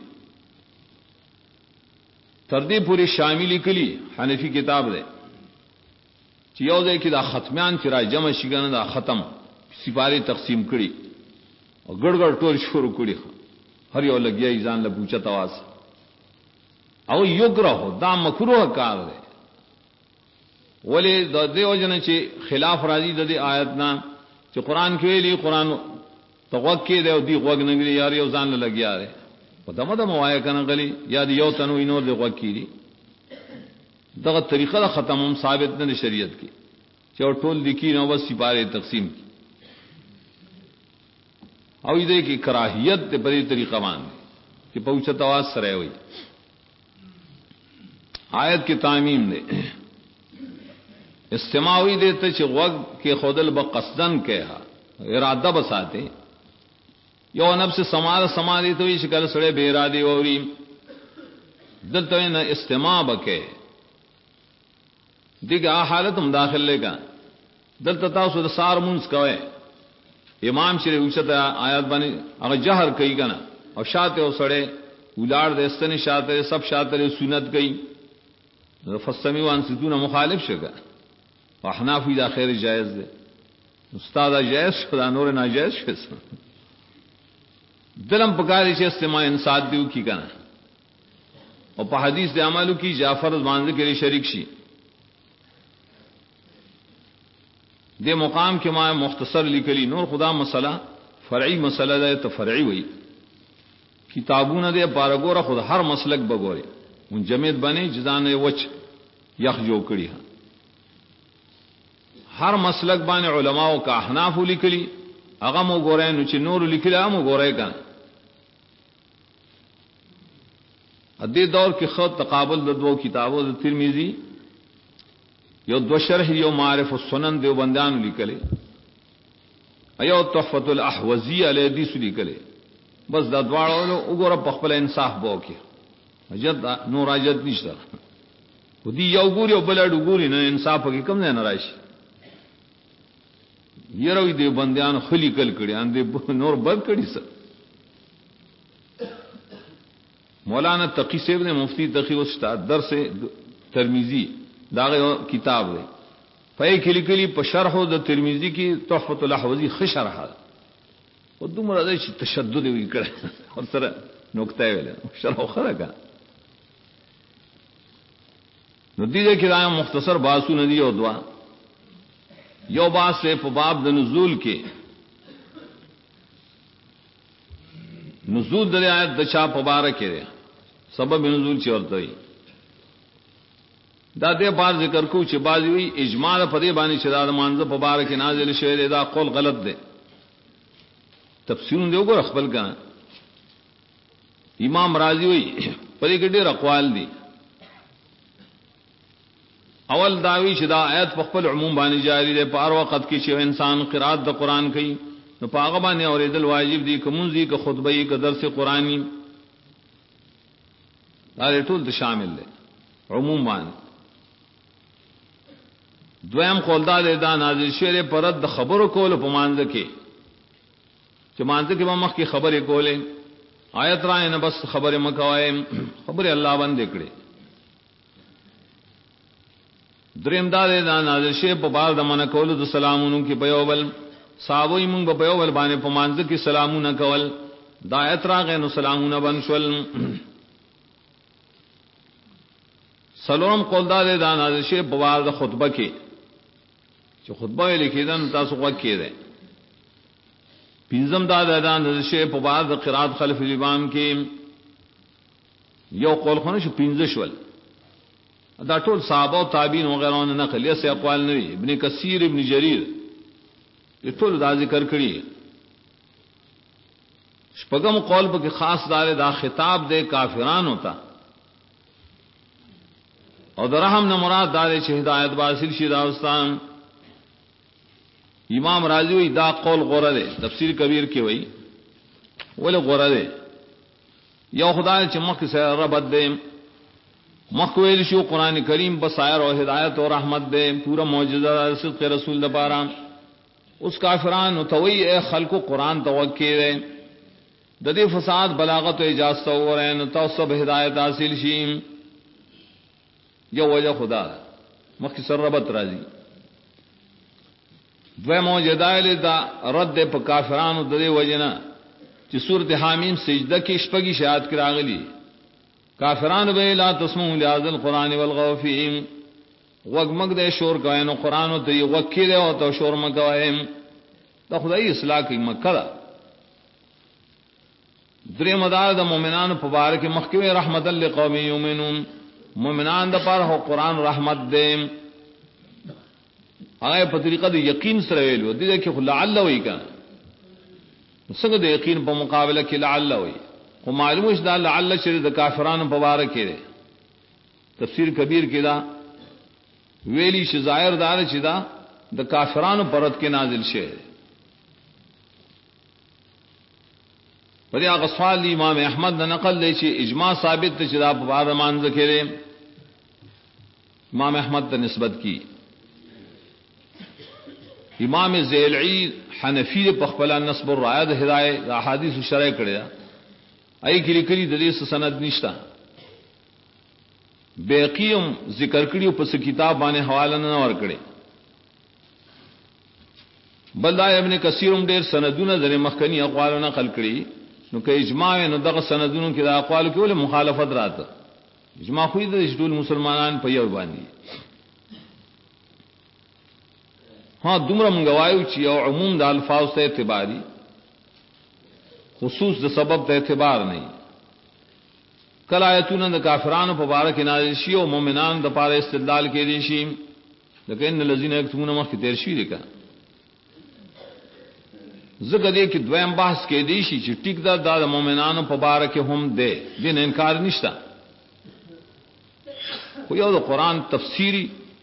تر دې پوری شامل کلی حنفی کتاب ده چې یو ځای کې دا ختمیان چې را جمع شي کنه دا ختم سپاره تقسیم کړي او ګړګړ ټول شروع کړي هر یو لګیا ځان له پوښتنه تواس او یکره دا مکروه کار دی ولی د دیو جن چې خلاف راځي د دې آیت نه چې قران کې ویلي قران توقع دی او دی غوګ نګري یار یو ځان لګیا دی په دمه د موای کنه غلي یا یو تنو اینو دی غوګ کیږي دغه طریقه ختم هم ثابت نه شریعت کې چې ټول لیکي نو بس سپاره تقسیم کی او دې کې کراهیت په دې طریقه باندې چې پوښتنه आवाज سره وي آیت کی تعمیم دے استماعی دیتے چې غوږ کې خودل بقصدن کہا ارادہ بساتے یو نفس سماعی تو شکل سڑے بے ارادی وری دلته نه استماع بکے دغه حالت هم داخل لگا دلته تاسو د سار مونږ کوي امام شری اوچته آیات باندې هغه جهر کوي کنه او شاته وسړې ولار د استنی شاته سب شاته سنت کوي فسمی وان ستونه مخالف شګه احناف دا خیر جائز ده استاد جائز خدا نور ناجائز شس دلم پکاري چې استماع انصات دیو کی کنه او په حدیث د عملو کی جعفر باندې کې شریک شي د مقام کې ما مختصر لیکلی نور خدا مسله فرعی مسله ده ته فرعی وای کتابونه ده بارګوره خود هر مسلک بګوري منجمد بنے جزان وچ یخ جو کړي هر مسلک باندې علماء کا احناف لیکلي هغه مو ګورای نو چې نور لیکلي مو ګورای کړه ا دې دور کې خط تقابل د دوو کتابو د ترمذی یو دو شرح یو معارف السنن دیو بندان لیکلي ایو تحفۃ الاحوزی علی حدیث لیکلي بس دا دواړو وګوره په خپل انصاف بو کې اجد نور اجد نشته ودي یو ګوري او بل اډو ګوري نه انصاف کې کم نه راشي یروي دی بندیان خلی کل کړي ان دي نور بد کړي څه مولانا تقی صاحب نے مفتی تقی استاد درس ترمذی داغه کتاب دی پای کلی کلی په شرح د ترمذی کې تحفۃ الاحوزی خشرح او دومره د تشدد وی کړه اور سره نقطه ویل شرح خره کا نو دې کې دا مختصر باسو ندی او دعا یو باس سے په باب د نزول کې نزول د آیت د چا په بار کې سبب نزول چې ورته دا دې بار ذکر کو چې بازی وی اجماع په دې باندې چې دا مانزه په بار کې نازل شوی دا قول غلط دی تفسیر دی وګور خپل کنه امام رازی وی په دې کې ډېر اقوال دي اول داوی چې دا آیت په خپل عموم باندې جاری دی په هر وخت کې چې انسان قرات د قران کوي نو په هغه باندې اوریدل واجب دي کومځي که خطبه یې که درس قرآنی دا ټول ته شامل دي عموم باندې دویم قول دا نازل شوی پر رد خبرو کول په مانځ کې چې مانځ کې مخ کې خبرې کولې آیت را نه بس خبرې مکوای خبرې الله باندې کړې دریم دا نازل شوی په بار د من کول د سلامونو کې پیوبل صحابوی مونږ په پیوبل باندې په مانځ کې سلامونه کول دا آیت راغې نو سلامونه بنشول سلام قول دا نازل شوی په بار د خطبه کې چې خطبه لیکیدل تاسو وکړئ ده پینځم دا نازل شوی په بار د قرات خلف الامام کې یو قول خونه شو 15 شول دا ټول صحابه او تابعین وغیرہ نه نقل یې اقوال نه ابن کثیر ابن جریر یہ ټول دا ذکر کړی شپږم قول په خاص دار دا خطاب دے کافرانو ته او درهم نه مراد دار چې هدایت حاصل شي دا استان امام رازی وی دا قول غوره ده تفسیر کبیر کې وی ول غوره ده یو خدای چې مخ سره ربط ده مخ ویل شو قران کریم بصائر او ہدایت اور رحمت دے پورا معجزہ صدق رسول دپارا اس کافران توئی اے خلق قرآن توقع دے ددی فساد بلاغت و اجازت اور تو سب ہدایت حاصل شیم یہ وجہ خدا مخ سر ربط راضی دو معجزہ دا رد پہ کافران ددی وجنا چې سورۃ حامیم سجدہ کی شپږی شاعت کراغلی کافران به لا تسمعوا لهذا القران والغوا فيه وغمغ دے شور کوینو قران ته وکیل او تو شور مګوایم دا خدای اصلاح کی مکه درې مدار د مؤمنانو په باره کې مخکوي رحمت للقوم یؤمنون مؤمنان د پر هو قران رحمت دې هغه په طریقه د یقین سره ویلو دي چې لعل وی کا څنګه د یقین په مقابله کې لعل وی خو معلومه ده لعل شری د کافرانو په واره کې تفسیر کبیر کې دا ویلی ش ظاهر دار چې دا د کافرانو پرد کې نازل شوه پدې هغه سوال امام احمد نه نقل دی چې اجماع ثابت دی چې دا په واره مانځ کړي امام احمد ته نسبت کی امام زیلعی حنفی په خپل نسب الرائد هدايه د احادیث شرع کړی ای کلی کلی د دې سند نشتا بیقیم ذکر کړیو په کتاب باندې حواله نه ور کړی بلدا ابن کثیرم ډیر سندونه د مخکنی اقوال نقل کړی نو که اجماع نو دغه سندونو کې د اقوال کې ول مخالفت راته اجماع خو د ټول مسلمانان په یو باندې ها دومره مونږ وایو چې یو عموم د الفاظ ته اعتباري خصوص د سبب ته اعتبار نه کله آیتونه د کافرانو په باره کې نازل شي او مؤمنان د پاره استدلال کې دي شي لکه ان الذين يكتمون ما تیر شي لکه زګه دې کې دویم بحث کې دي شي چې ټیک دا د مؤمنانو په باره کې هم ده دین انکار نشته خو یو د قران تفسیری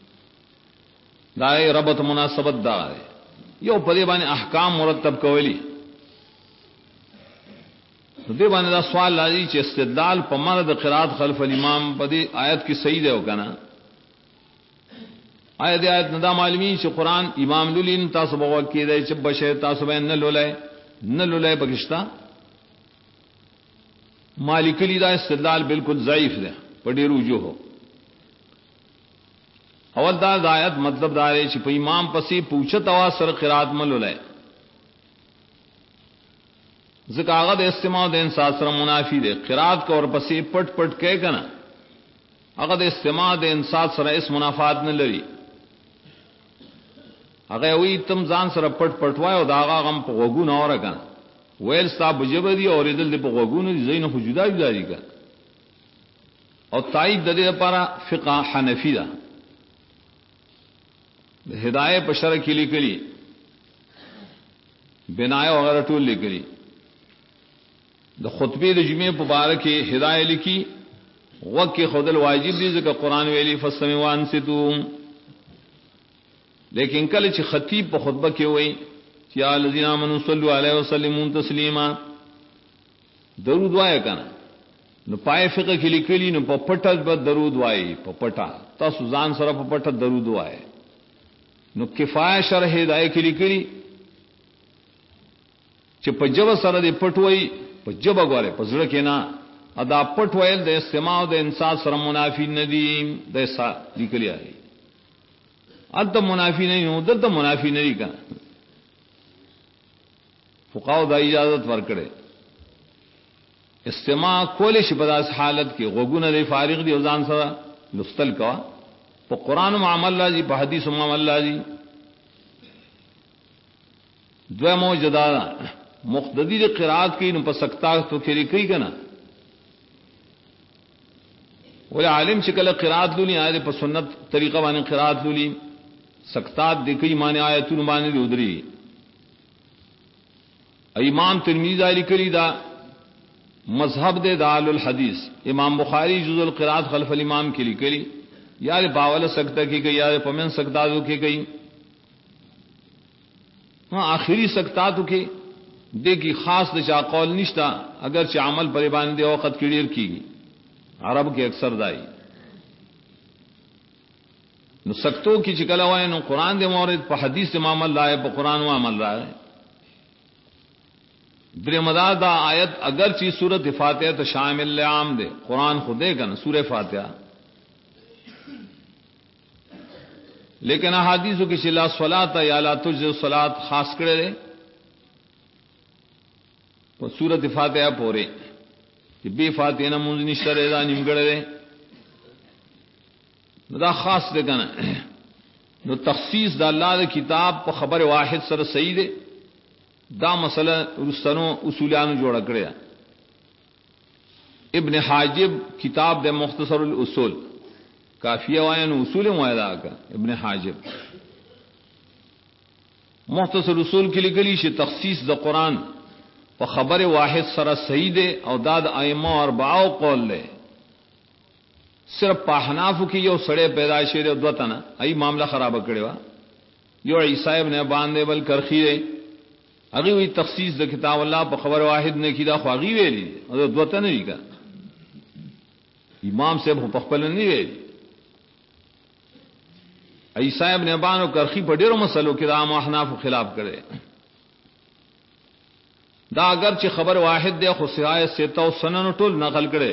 دای ربط مناسبت دا یو په دې باندې احکام مرتب کولی دې باندې دا سوال لازم چې استدلال په معنا د قرات خلف الامام په دې آیت کې صحیح دی او کنه آیت نه دا معلومی چې قران امام لولین تاسو بغو کې دی چې بشه تاسو به نه لولای پکشتا مالک لی دا استدلال بالکل ضعیف دی په ډیرو وجوه اول دا آیت مطلب دا دی چې په امام پسې پوښت او سر قرات ملولای ځکه هغه د استماع د انسان سره منافی دی قرات کو اور پسې پټ پټ کې کنه هغه د استماع د انسان سره اس منافات نه لري هغه وی تم ځان سره پټ پټ وایو دا هغه غم په وګونو اوره کنه ویل صاحب جبدي اوریدل په وګونو زینو خو جدا جدا دي کنه او تایید د دې لپاره فقه حنفی ده ہدایت په شرع کې لیکلي بنای وغیرہ ټول لیکلي د خطبه د جمعې په باره کې هدایت لیکي وکه خودل واجب دي ځکه قران ویلي فسمعوا وانصتوا لیکن کله چې خطیب په خطبه کې وایي چې یا الذین آمنوا صلوا علیه وسلموا تسلیما درود وایي کنه نو پای فقہ کې لیکلي نو په پټه به درود وایي په پټه تاسو ځان سره په پټه درود وایي نو کفایه شرح هدایت کې لیکلي چې په جواب سره د پټوي په جواب غواړي په زړه کې نه ادا پټویل د استماع او د انصاف سره منافی نه دي د څه لیکلي آي اته منافی نه یو دته منافی نه دي کنه فقاو د اجازه ورکړي استماع کول شي په داس حالت کې غوګونه د فارغ دي ځان سره لستل کا په قران معامل لازم په حدیث معامل لازم دوه موجوده مقتدی قرات کې نو په سکتا تو کې کوي کنه ولا عالم چې کله قرات لولي آیت په سنت طریقه باندې قرات لولي سکتات د کوي معنی آیتونه باندې ودري. امام ترمذی علی کلی دا مذهب دے دال الحدیث. امام بخاری جزء القرات خلف الامام کے لیے یا باول سکتا کی گئی یا پمن سکتا دو کی گئی ہاں آخری سکتا تو کی دے کی خاص دشا قول نشتا اگر چ عمل پر باندې وخت کړي کیږي عرب کے اکثر دائی نو سکتوں کی چکلا وای نو قران دے مورد په حدیث امام الله په قران و عمل رائے درمدار دا آیت اگر چی سورت فاتحہ تو شامل عام دے قرآن خود دے گا نا سورہ فاتحہ لیکن احادیثوں کی لا صلاۃ یا لا تجزئ الصلاۃ خاص کرے دے تو سورت فاتحہ پورے کہ بے فاتحہ نہ منز نشترے دا نمگڑے دے دا خاص دے گا نا نو تخصیص دا اللہ دے کتاب پا خبر واحد سر صحیح دے دا مسئلہ رستنو اصولیانو جوڑا کریا. ابن حاجب کتاب دے مختصر الاصول کافیہ وائن اصول معاہدہ کا ابن حاجب مختصر اصول کی لگلی شی تخصیص دا قرآن پا خبر واحد سر صحیح دے او داد ائمہ اور باؤ قول لے صرف پا حنافو کی یو سڑے پیدائشی دے دوتنا ای معاملہ خراب کرے وا یو عیسیٰ ابن باندے بل کرخی دے اگی وی تخصیص دا کتاب اللہ پا خبر واحد نے کی دا خواگی ویلی اور دوتا نہیں کا امام سے پخپل نہیں ویلی عیسیٰ ابن ابان و کرخی پا ڈیرو مسئلو کی دا احناف خلاف کرے دا اگرچہ خبر واحد دے خصیائے سیتا و سنن ٹول نقل کرے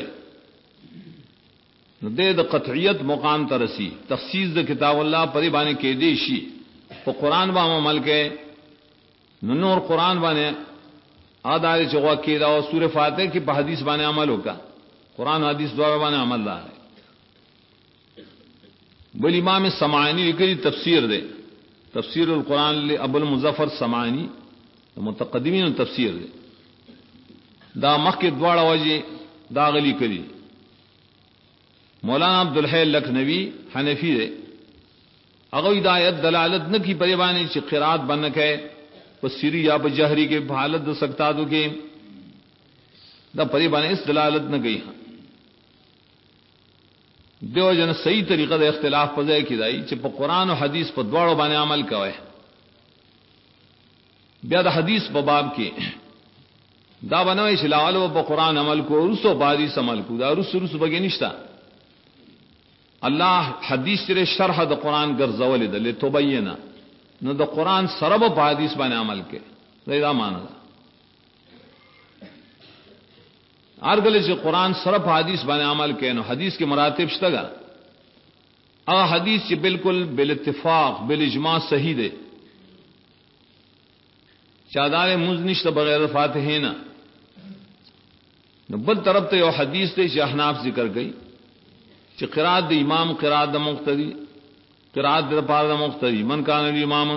دے دا قطعیت مقام ترسی تخصیص دا کتاب اللہ پری بانے کے دیشی پا قرآن با عمل کے نور قرآن بانے آدھار چغوا کی دا سورہ فاتح کی پا حدیث بانے عمل ہوگا قرآن حدیث دوارا بانے عمل دا ہے. بل امام سمعانی لکلی تفسیر دے تفسیر القرآن لی ابو المظفر سمعانی متقدمین تفسیر دے دا مخ کے دوارا وجہ دا غلی کلی. مولانا عبدالحی لکھنوی حنفی دے اگوی دا آیت دلالت نہ کی پریبانی چی قرات بنکے سری یا بجہری کے حالت دو سکتا دو کے دا پری بانے اس دلالت نہ گئی ہاں دیو جن صحیح طریقہ دا اختلاف پزے کی دائی چھ پا قرآن و حدیث پا دوارو بانے عمل کوئے بیا دا حدیث پا باب کی دا بنوئے شلاولو پا قرآن عمل کو رسو با حدیث عمل کو دا رسو بگی نشتا اللہ حدیث تیرے شرح دا قرآن گرزولی دا لے تبینا نو دا قرآن سرب پا حدیث بانے عمل کے دا مانا دا ارگلے سے قرآن سرب حدیث بانے عمل کے نو حدیث کے مراتب شتگا اگر حدیث سے بالکل بالاتفاق بالاجماع صحیح دے چادار مزنشت بغیر فاتحینا نو بل طرف تے یو حدیث دے چی احناف ذکر گئی چی قرات دے امام قرات دا مقتدی قرات در پار دا مقتدی من کان لی امامن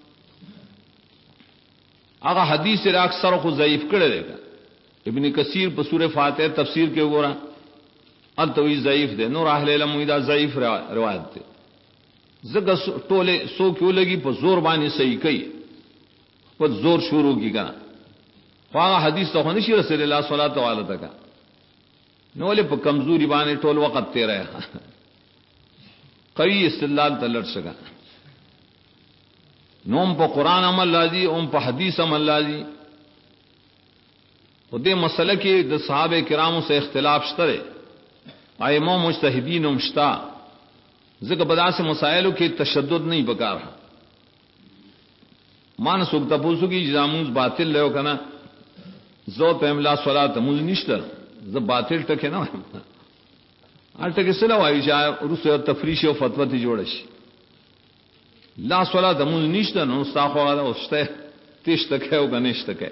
آگا حدیث سے اکثر خود ضعیف کرے دے گا. ابن کثیر پر سورہ فاتح تفسیر کے گورا التوی ضعیف دے نور اہل علم ویدہ ضعیف روایت دے زگا ٹولے سو کیوں لگی پر زور بانی صحیح کئی پر زور شروع کی کنا خواہ حدیث تو خونشی رسول اللہ صلی اللہ علیہ وسلم کا نولے پر کمزوری بانے ٹول وقت تے رہے قوی استدلال تلٹ سکا نوم پا قرآن عمل لازی ام پا حدیث عمل لازی و دے مسئلہ کی دا صحابہ کراموں سے اختلاف شترے آئمہ مجتہدین امشتا ذکر بدا سے مسائلوں کی تشدد نہیں بکا رہا مان سوک تپوسو کی جاموز باطل لے کنا زو پیملا صلاة موز نشتر زب باطل ٹکے نا ٹکے سلا وائی جائے رسو تفریشی و فتوتی جوڑش لا صلاة موز نشتر نستاخو آدھا استے تیش تکے و گنش تکے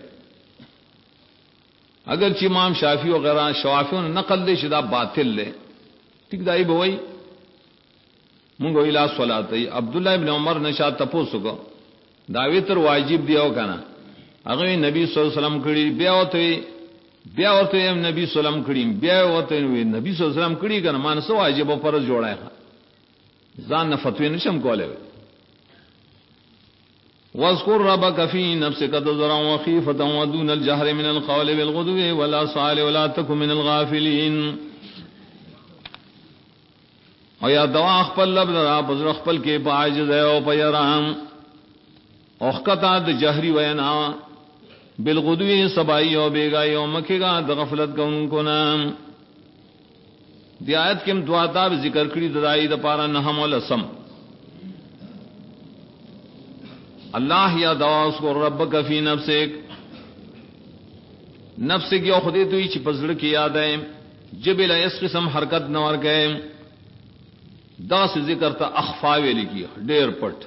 اگر چی امام شافی وغیرہ شوافیوں نے نقل دے شدہ باطل لے ٹھیک دائی بوئی منگو الہ صلاة عبداللہ ابن عمر نشاہ تپوسو کو داوی تر واجب دیو کنا اگر نبی صلی اللہ علیہ وسلم کری بیاو توی بیا ورته نبی سلام کړي بیا ورته نبی صلی الله علیه وسلم کړي کنه مان سو واجب فرض جوړای ځان نه فتوی نشم کولای. واذكر ربك في نفسك تضرعا وخيفة ودون الجهر من القول بالغدو والآصال ولا تكن من الغافلين. او یا دوا خپل لب را پزړه خپل کې باعجز او پیرام او خطا د جهري وینا بالغدو سبای او بیګای او مکهګه د غفلت کوونکو نام. دی آیت کې دعا دا ذکر کړی د دای د پارا نه هم ولسم اللہ یا دعا اس کو ربک فی نفسک نفس کی او خودی توی چی پزړه کی یاد ہے جبل اس قسم حرکت نور گئے دا سے ذکر تا اخفا ویلی کی ډیر پټ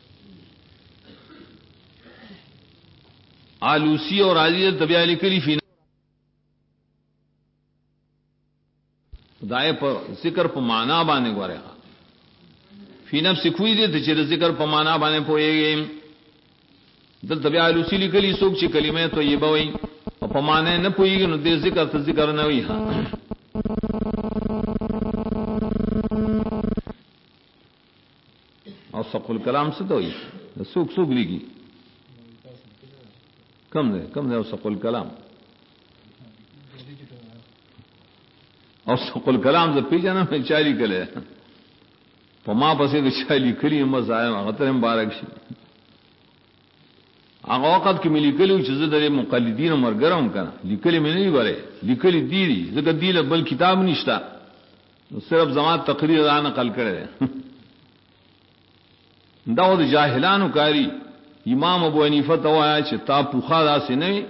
آلوسی اور عزیز طبیعہ لکلی فی دائے پر ذکر پر معنی بانے گوارے فی نفس کوئی دے چې ذکر پر معنی بانے پوئے دل طبیعہ لوسی لکلی سوک چی کلمہ طیبہ وی او په معنی نه پوئیږي نو دې ذکر ته ذکر نه وی او ثقل کلام څه دوی سوک سوک لګي کم نه او ثقل کلام او ثقل کلام ز پیژنه په چالي کله په ما پسې د چالي کلی مزایم هغه ته مبارک شي. هغه وخت کې ملي کلو چې زه د مقلدین مرګرم کنه لیکلي مې نه وره لیکلي دي زګر دی له بل کتاب نشتا صرف زما تقریر را نقل کړي دا د جاهلانو کاری. امام ابو حنیفه توایا چې تا پوخا داسې نه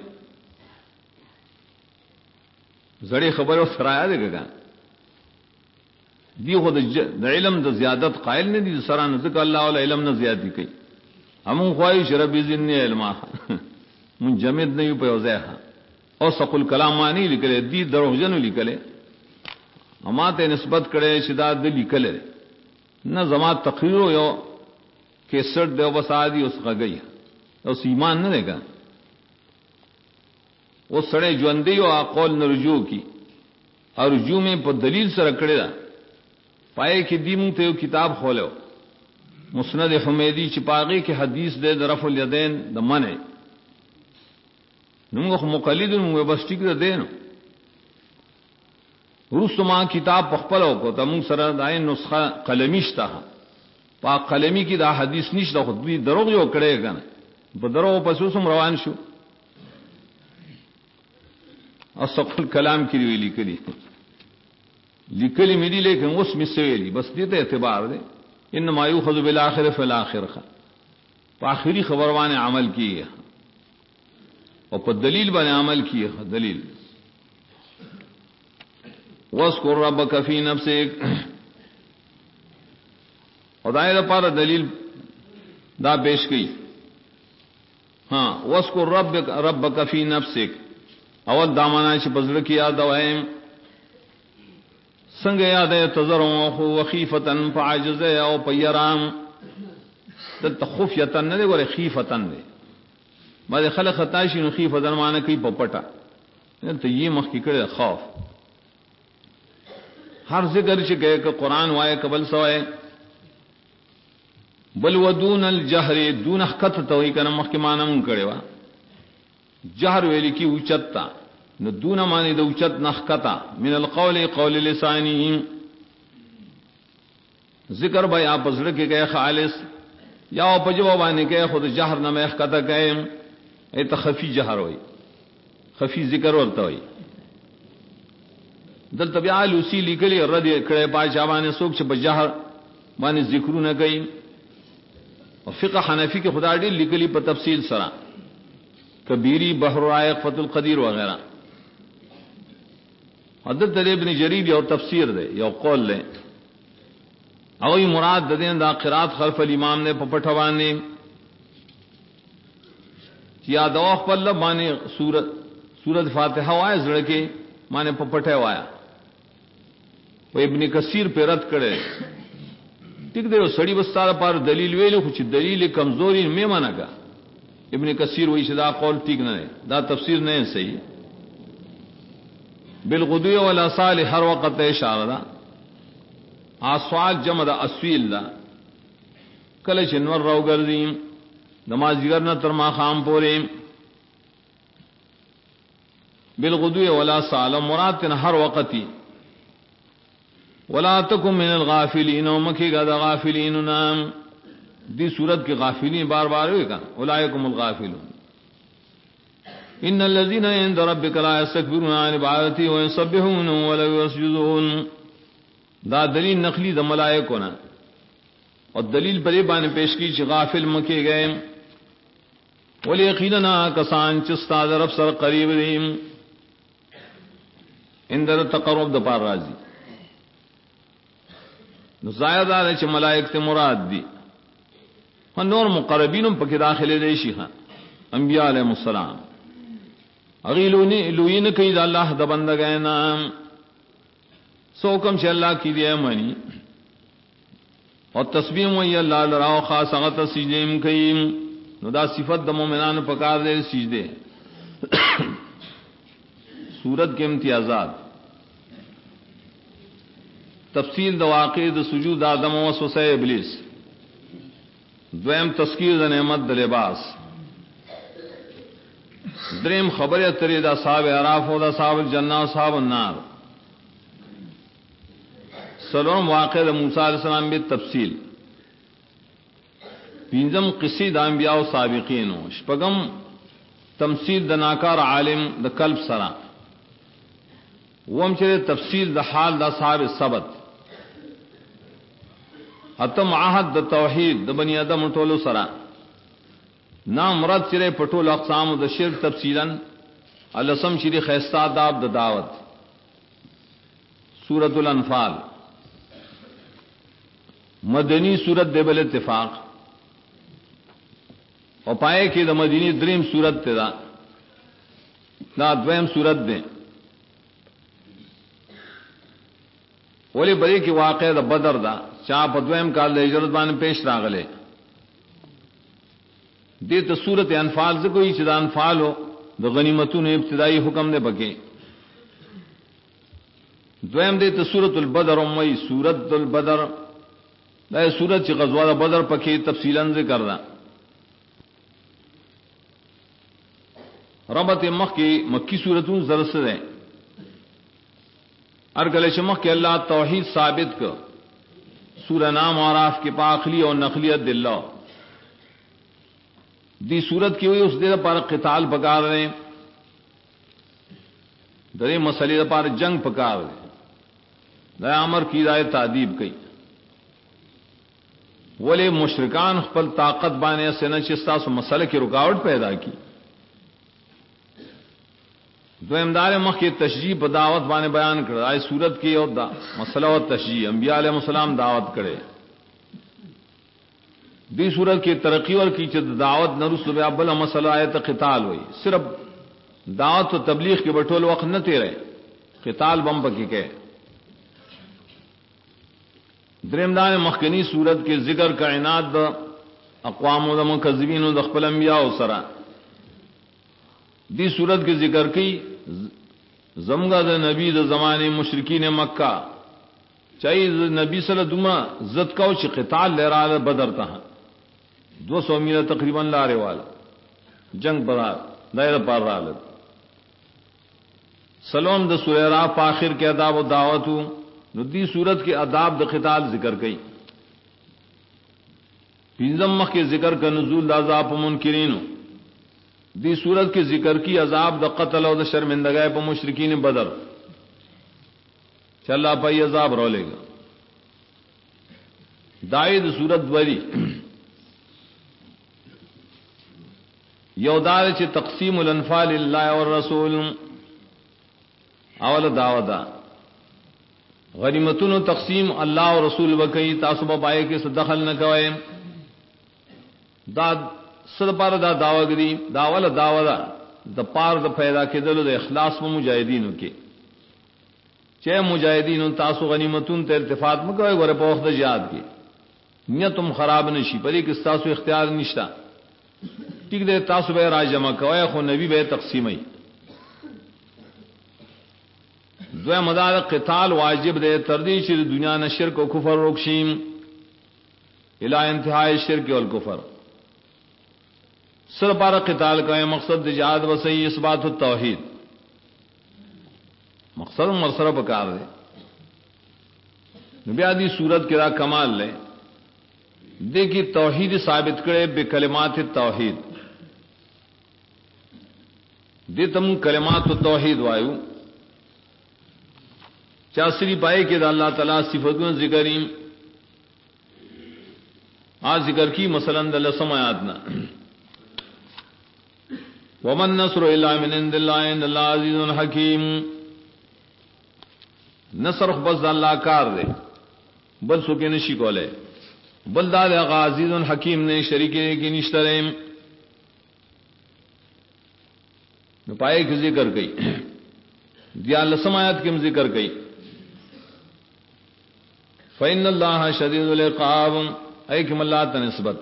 زړې خبرو سرایا دغه دی خو د علم د زیادت قائل نه دي سره نه ځکه الله ول علم نه زیاتی کوي همون خواهی شربی زنی علماء منجمد نہیں پیوزیها او ثقل کلام معنی لکلے دی دروغجنو لکلے اما تے نسبت کرے شداد دی لکلے نہ زما تقریر یو کیسٹ دیو بس آدی اس کا گئی اس ایمان نہ دے گا وہ سڑے جوندی و قول نہ رجوع کی اور رجوع میں پر دلیل سے رکڑے دا پائے کہ دیموں تے کتاب کھولو مسند حمیدی چپاغی کی حدیث دے رفع الیدین د منع نمغه مقلد نو بس ټیک ده نو رسما کتاب پخپلو کو تم سره دای نسخه قلمی شته پا قلمی کی دا حدیث نشته خو دوی دروغ یو کړي کنه په دروغ پسوسم روان شو اصل کلام کی ویلی کلی لیکلی مې لیکن اوس می سویلی بس دې ته اعتبار ده انما یؤخذ بالآخر فالآخرہ آخری خبر وانے عمل کی ہے اور پر دلیل بنے عمل کی ہے دلیل واذکر ربک فی نفسک اور دائرہ پارا دلیل دا پیش کی ہاں واذکر ربک فی نفسک اول دامانا چھ بزرگ کی یاد دوائیں سنگ یاد ہے تزرعا وخیفتن فعجز او پیرام دلتا خفیتن نہ دے گورے خیفتن دے بعد خلق خطاشی نو خیفتن معنی کئی پپٹا تو یہ مخی کرے خوف ہر ذکر چکے کہ قرآن وائے قبل سوائے بل ودون الجہر دون خط توئی کنا مخی معنی من کرے وا جہر ویلی کی اوچتا نو دون معنی دو اوچت نخکتا من القول قول لسانی ذکر بھائی آپ ازڑ کے گئے خالص یا پجو بانے کے خود جہر نہ میں خطا گئے اے تو خفی جہر ہوئی خفی ذکر ہوتا ہوئی دل طبیعہ لوسی لکلی رد کڑے پائے چاوانے سوک چھ بجہر بانے ذکرو نہ گئی اور فقہ حنفی کے خدا ڈیل لکلی پر تفصیل سرا کبیری بحر رائق فتح القدیر وغیرہ حضرت ابن جریر یا تفسیر دے یا قول لے اوی مراد ددین دا قرات خلف الامام نے پپٹھوانے یا دوخ پل مانے سورت فاتحہ وائے زڑکے مانے پپٹھے وایا وہ ابن کثیر پہ رد کرے ٹھیک دے سڑی بستار پار دلیل ویلو کچھ دلیل کمزوری میں مانا گا ابن کثیر وہی سے دا قول ٹھیک نہ ہے دا تفسیر نہیں صحیح بالغدو والاصال ہر وقت اشارہ دا اسوال جمع دا اسویل دا کله چې نور راو ګرځي نماز ګرنه تر ما خام پورې بالغدو والاصال مراد ہر وقتی ولا تکم من الغافلین ومکی گا دا غافلین نام دی صورت کے غافلین بار بار ہوئے گا اولئکم الغافلون ان الذين عند ربك لا يستكبرون عن عبادته ويسبحونه ولا يسجدون دا دلیل نقلی دا ملائکو نا اور دلیل بری بانے پیش کی چھ غافل مکے گئے ولی یقیننا کسان چستا دا رب سر قریب دیم اندر تقرب دا پار رازی نزائر دارے چھ ملائک تے مراد دی نور مقربینم پکی داخلے دیشی ہاں انبیاء علیہ السلام اغیلوین کئی دا اللہ دا بندگینا سوکم چھ اللہ کی دیا منی اور تسبیم وی اللہ لراو خاص اغت سجدیم کئی نو دا صفت دا مومنان پکار دے سجدے سورت کے امتیازات تفصیل دا واقع دا سجود آدم و وسوسہ ابلیس دویم تذکیر دا نعمت دا لباس دریم خبر اتری دا صحاب عراف و دا صحاب الجنہ و صحاب النار سلام واقع دا موسیٰ علیہ السلام بھی تفصیل پینزم قصی دا انبیاء و سابقین و شپگم تمثیل دا ناکار عالم دا قلب سرا وہم چرے تفصیل دا حال دا صحاب ثبت اتم عہد دا توحید دا بنی آدم ٹولو سرا نام مرد چرے پٹول اقسام دا شرک تفصیلا الاسم شری خیستہ داب دا دعوت سورة الانفال مدنی سورت دے بل اتفاق اور پائے کہ دا مدنی دریم سورت تے دا دویم سورت دے ولی بری کی واقع دا بدر دا چاہ پدویم کال دا ہجرت بان پیش راغلے دے تو سورت انفال سے کوئی چدا انفال ہو دا غنیمتوں نے ابتدائی حکم دے بکے دویم دے تو سورت البدر امی سورت البدر دا سورت چی غزوہ دا بدر پکے تفصیلاً ذکر دا ربط مکی سورتوں زرس دے ارگل شمخ کے اللہ توحید ثابت کر سورہ نام عراف کے پاخلی اور نقلیت دلہ دی صورت کی ہوئی اس دے پار قتال پکار رہے درے مسئلے پار جنگ پکار رہے دیا امر کی رائے تعدیب کئی ولی مشرکان خپل طاقت بانے سے نہ چستا سو مسئلے کی رکاوٹ پیدا کی دو امدار مخ کی تشجیح پر دعوت بانے بیان کر آئے صورت کی اور مسئلہ و تشجیح انبیاء علیہ السلام دعوت کرے دی صورت کی ترقی اور کی چد دعوت نرس بلا مسئلہ آئے تو قتال ہوئی صرف دعوت و تبلیغ کے بٹول وقت نہ تیرے قتال بم پکی کے درمدان مخکنی صورت کے ذکر کا عناد دا اقوام و مکذبین و دخپل انبیاء و سرا دی صورت کے ذکر کی زمگا دا نبی دا زمان مشرکین مکہ چاہیے نبی صلی اللہ علیہ وسلم زد کا چی قتال لے رہا دا بدر تہا 200 میل تقریباً لارے والا جنگ برار دائرہ پار رہا لد سلام دا سورہ راف آخر کے اداب و دعوتو نو دی صورت کے اداب دا قتال ذکر کئی پینزم مخ کے ذکر کا نزول دا عذاب پا منکرینو دی صورت کے ذکر کی عذاب دا قتل و دا شرمندگاہ پا مشرکین بدر چل اللہ پائی عذاب رو لے گا دائی دا صورت دوری یودار چھ تقسیم الانفال اللہ والرسول اول دعوتا غنیمتون تقسیم اللہ و رسول وکئی تاسب پائے کے دخل نہ کوئے دا صد پار دا دعوگری داول دعودا دا پار دا پیدا کے دلو دا اخلاص و مجاہدینو کے چے مجاہدینو تاسو غنیمتون تے التفات مکوئے گورے پا وقت جہاد کے نیتم خراب نشی پری کس تاسو اختیار نشتا ٹھیک دے تاسو بے راج جمع کوئے خو نبی بے تقسیمی دوی مدار قتال واجب دے تردی چې دنیا نه شرک او کفر روکشیم الى انتہائی شرک والکفر سر بار قتال کا مقصد جہاد وسیع اثبات التوحید مقصد مرسر بکار دے نبی آدی صورت کے را کمال لے دیکھی توحید ثابت کرے بکلمات التوحید دے تم کلمات التوحید وایو چاسری پائے کہ اللہ تعالیٰ صفتوں ذکریم آج ذکر کی مثلا لسم آیاتنا ومن نصر الا من عند الله ان الله عزیز حکیم نصر بس اللہ کار دے بل سوکے نشی کولے بل دال عزیز حکیم نے شریکے کی نشتریم نو پائے کہ ذکر گئی دیا لسم آیات کی ذکر گئی فإن الله شدید العقاب ایکم اللہ تنسبت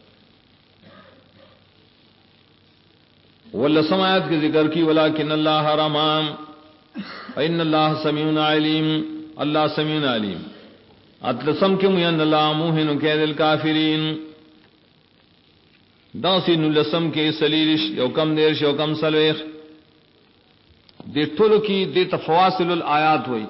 واللسم آیات کی ذکر کی ولیکن اللہ حرام فإن اللہ سمیع علیم اللہ سمیع علیم اتلسم کم ین اللہ موہن کید الکافرین داسی نلسم کے سلیرش یو کم دیرش یو کم سلویخ دی طولو کی دی تفواصل الآیات ہوئی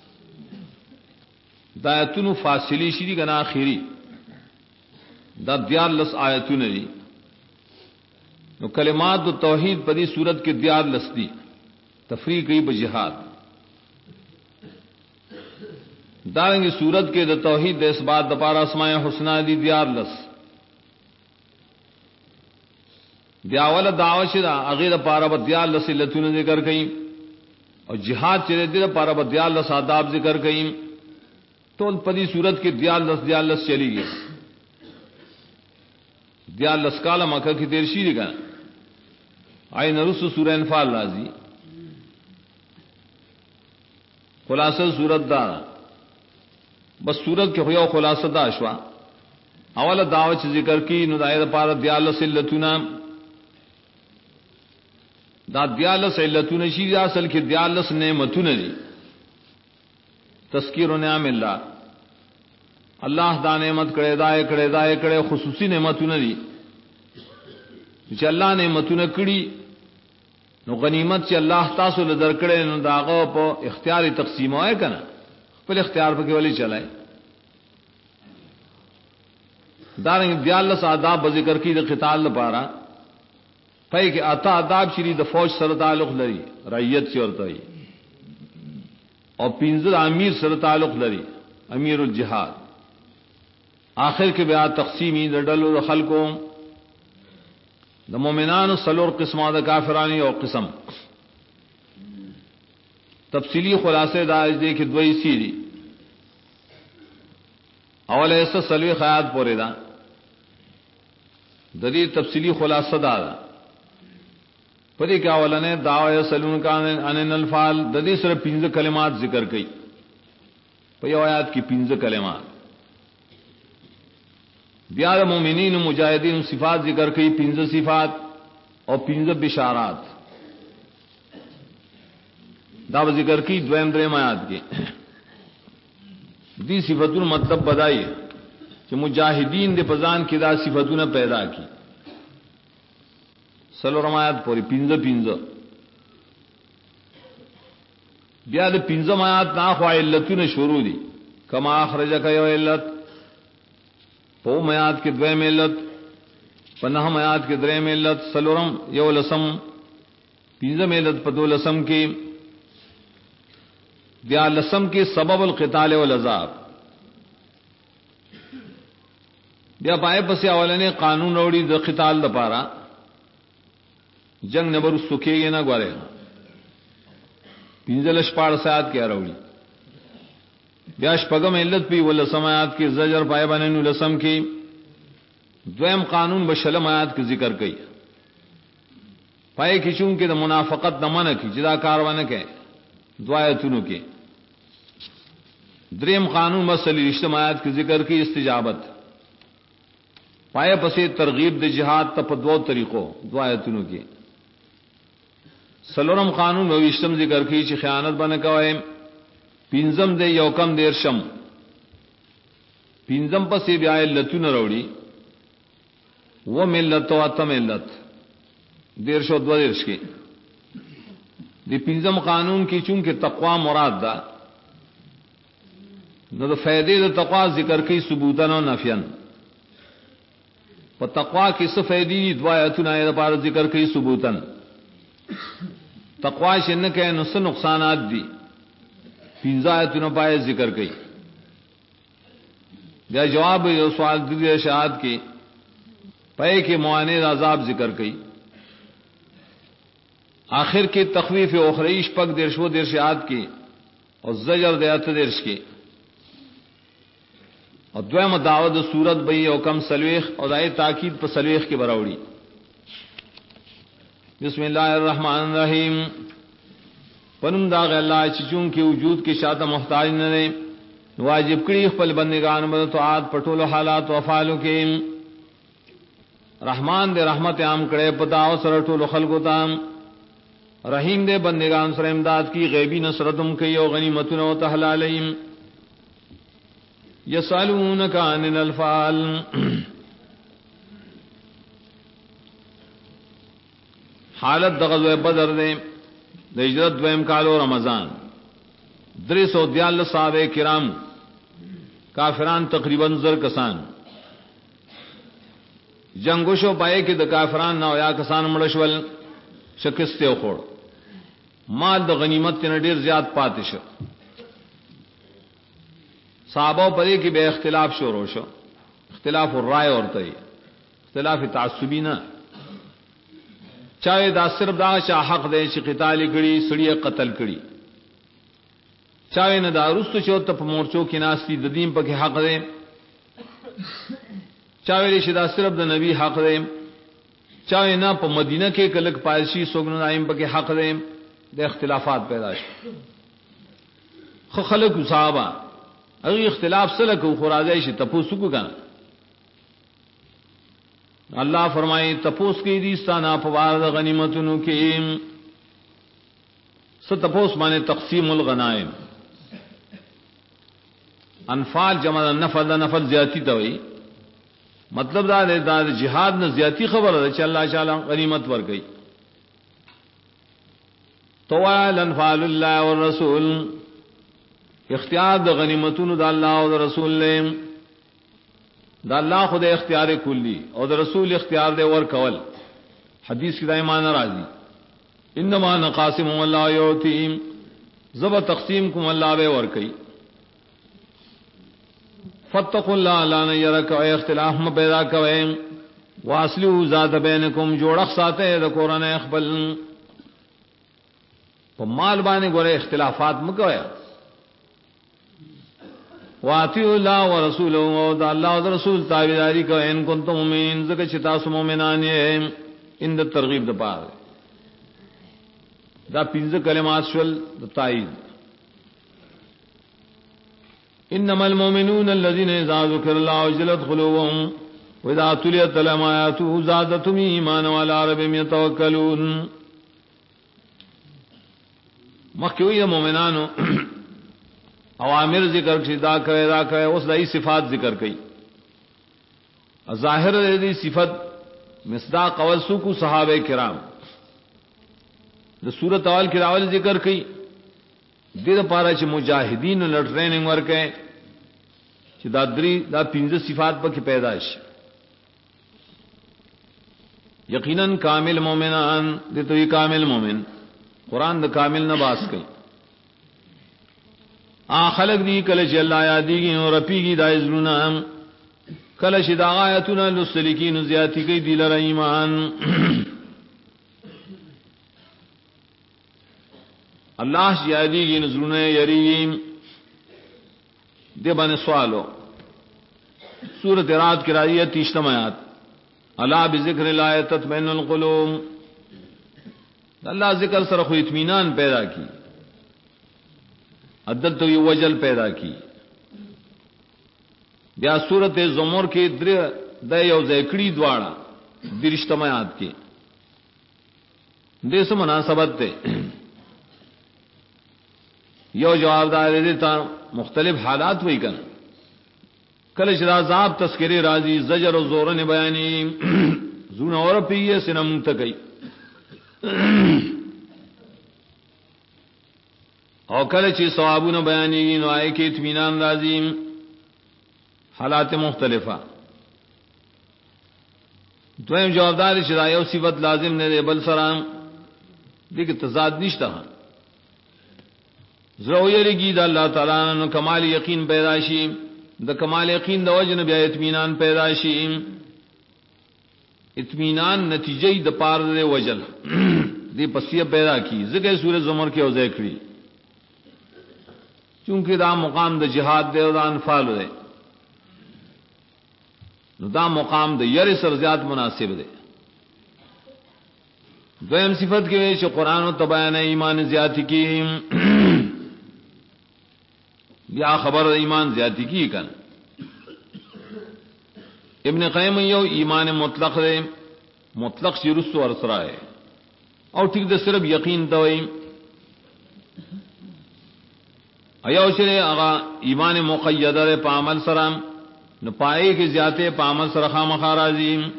دا آیتونو فاصلی شیدی کنا آخری دا دیار لس آیتون دی نو کلمات دو توحید پدی صورت کے دیار لس دی تفریقی بجہاد دارنگی صورت کے دا توحید دا اس بات دا پارا اسماء حسنہ دی دیار لس دیاول دعوی شدہ اغیر پارا با دیار لس لتون ذکر کئی اور جہاد چرے دی دا پارا با دیار لس آداب ذکر کئی تو پدی صورت کے دیار لس چلی گئی دیار لس کالا مکہ کی تیر شیری کا آئی نرس سورہ انفال لازی خلاصہ صورت دارا بس صورت کے خویا خلاصہ دا شوا اول دعوت ذکر کی ندائر پارا دیار لس علتونا دا دیار لس علتونا شیری اصل کی دیار لس نعمتونا دی تذکیر و نعم اللہ اللہ دا نعمت کڑے دائے کڑے خصوصی نعمتوں دی چې اللہ نعمتوں کڑی نو غنیمت چې اللہ تاسو له درکړې نو داغه په اختیار تقسیم وای کنه خپل اختیار په کې ولی چلای دارنګ دیالس آداب ذکر کی د قتال لپاره پای کې اتا آداب شری د فوج سره تعلق لري رعیت چې ورته وي اور پینزل امیر سره تعلق لري امیر الجہاد آخر کے بیا تقسیمی د ډلو خلقو د مومنانو سلور قسمه د کافرانی او قسم تفصیلی خلاصے دا دې کې دوی سیری اول ایسا سلوی خیات پورے دا د دې تفصیلی خلاصہ دا پدې کې اولنې دعوی سلون کان ان الفال د دې سره 15 کلمات ذکر کړي په یو آیات کې 15 کلمات بیا د مومنین و مجاہدین صفات ذکر کئی 15 صفات اور 15 بشارات دا ذکر کی دویم دریم آیات کی دی صفتون مطلب بدائی کہ مجاہدین دے پزان کی دا صفتون پیدا کی سلورم آیات پوری 15 بیا د 15 آیات ناخوا علتون شروع دی کما اخرجک یو علت پو میات کے دویم علت پناہ میات کے دریم علت سلورم یو لسم 15 علت پدو لسم کی بیا لسم کے سبب القتال والعذاب بیا پائے پس اولنے قانون روڑی د قتال د پارا جنگ نبر سکھے گے نہ گوارے 15 شپاڑ سیات کیا روڑی بیاش پگم علت پی ولسم آیات کی زجر پائے بنینو لسم کی دویم قانون بشلم آیات کی ذکر کئی پائے کی چونکہ دا منافقت نہ من کی جدا کاروانے کے دعایتونو کے دریم قانون مسئلہ رشتم آیات کی ذکر کی استجابت پائے پسے ترغیب د جہاد تپ دو طریقوں دعایتونو کے سلورم قانون و اشتم ذکر کی چی خیانت بن کوئے پینزم دے یو کم دیر شم پینزم پسی بیا علتون روڑی و ملت و اتم علت دیر شو دو دیرش کی دی پینزم قانون کی چونکہ تقوی مراد دا نو فیدے دا تقوی ذکر کی ثبوتن و نفین پا تقوی کی سفیدی دو آیتون آیت پار ذکر کی ثبوتن تقوی شنکہ نس نقصانات دی پینزا آیتون پائے ذکر کی یا جواب یو سوال دی شہاد کی پے کے معاند عذاب ذکر کی آخر کی تخویف اخریش پک درشو درشاد کی اور زجر دیات درش کی اور دویم دعوت صورت بئی او کم سلویخ اور دائے تاکید پر سلویخ کی براوڑی بسم اللہ الرحمن الرحیم پنم داغ اللہ چچون کی وجود کی شاعت محتاج نے واجب کری خپل بندگان مدد و عاد پٹول حالات و افعالو کے رحمان دے رحمت عام کرے پتاو سرٹول خلقو تام رحیم دے بندگان سر امداد کی غیبی نصرتم کی او غنیمتن و تحلالیم یسالونک عن الانفال حالت غزوہ بدر دے ہجرت دویم کالو رمضان 342 صحابہ کرام کافران تقریباً زر کسان جنگوشو پائے کہ د کافران نہ یا کسان مڑشول شکست او خوڑ مال د غنیمت تن ډیر زیات پاتش صحابہ پرے کی بے اختلاف شروع شو اختلاف الرائے اور تے اختلاف تعصبی نہ چاہے دا صرف دا چا حق دے چې قتال کړي سړی قتل کړي چاہے نہ دا رست چو تپ مورچو کی ناستی د دین پکې حق دے چاہے شدا صرف د نبی حق دے چاہے نہ په مدینہ کې کلک پارسی سوګنو دایم پکې حق دے د اختلافات پیدا شي خو خلق صحابہ اغه اختلاف سره کو خراجای شي تپوس کو کنه اللہ فرمائے تپوس کی دیستانا پوار غنیمتونو کې ستپوس مانے تقسیم الغنائم انفال جمع نفل نفل زیاتی توئی مطلب دا جہاد نہ زیاتی خبر ہے چې اللہ تعالی غنیمت ور گئی تو الانفال اللہ والرسول اختیار د غنیمتونو د الله او د رسول له دا اللہ خود اختیار کلی اور دا رسول اختیار دے ور کول حدیث کی دا ایمان راضی انما نقاسم اللہ یعطیم زب تقسیم کم اللہ بے ور کئی فتقوا اللہ لا نیرک اے اختلاف میں پیدا کوئے واصلوا ذات بینکم جوڑک ساتے دا قرآن اخبل پا مال بانے گورے اختلافات مکویا واطیعوا اللہ ورسولہ و دا اللہ و دا رسول تابعداری کو ان کنتم مومنین زکر چتا سو مومنان یہ ان دا ترغیب دا پار دا پنز کلمات شول دا تائید انما المؤمنون الذين اذا ذكر الله وجلت قلوبهم واذا تليت عليهم آياته زادتهم ایمانا وعلى ربهم يتوکلون مخکوی مومنانو اوامر ذکر کی دا کرے اس دای صفات ذکر کی ظاہر دی صفت مصداق اول سو کو صحابہ کرام دا سورۃ اول کی راول ذکر کی دیر پارا چ مجاہدین ل ٹریننگ ورکے چ دادری دا پنځه صفات پکې پیدائش یقیناً کامل مومنان دې تو کامل مومن قرآن دا کامل نہ باس کئی خلق دی کلچ اللہ یادی گی اور رپی گی دا ازلونا کلچ دا آیتنا لسلکین زیادی کئی دی لر ایمان اللہ یادی گی نزلونا یریم دے بن سوالو سورۃ رات کی رائیہ 30 آیات الا بذکر اللہ تطمئن القلوب اللہ ذکر سر خو اطمینان پیدا کی عدل تو یہ وجل پیدا کی بیا سورت زمر کے در یو زیکڑی دواڑا درشتمایات کے دیس مناسبت تے یو جوابدار دې ته مختلف حالات وی کړه کله چې عذاب تذکری راځي زجر او زور نه بیانې زونه اور پیه سنم تکي او کله چې ثوابونه بیانې نو آی کې اطمینان راځي حالات مختلفه دویم جوابدار چې دا یو صفت لازم نه دی بل سره دغه تضاد نشته زړه یریږي د الله تعالی نو کمال یقین پیدا شي د کمال یقین د وجه نه بیا اطمینان پیدا شي اطمینان نتیجې د پار د وجل دی پسیه پیدا کی ذکر سورۃ زمر کې اوځي کړی چونکه دا مقام د جهاد دی او د انفال دی نو دا مقام د یری سر زیات مناسب دی دویم صفت کې چې قران او تبیان ایمان زیاتی کی بیا خبر ایمان زیاتی کی کن ابن قیم یو ایمان مطلق دی مطلق شرست ور سره ہے او ٹھیک د صرف یقین دوی ایو چې هغه ایمان مقید دی په عمل سره نو پای کې زیاته په عمل سره خامخا راځي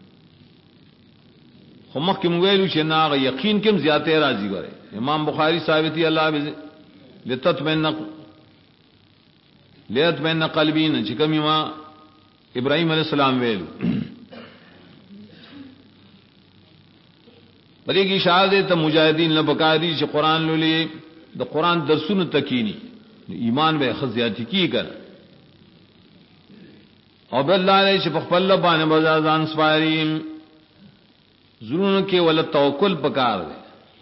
خو مخکې ویلو چې نه یقین کوم زیاته راځي غره امام بخاری ثابتي الله لتطمئن ليطمئن قلبي چې کوم ما ابراهيم عليه السلام ویلو پرې کې اشاره ته مجاهدین له بقادي چې قران لولي د قران درسونه تکینی ایمان به خزیاتی کی کړ او بل الله چې په خپل باندې بازان سپاریم زړونو کې ول توکل پکار دی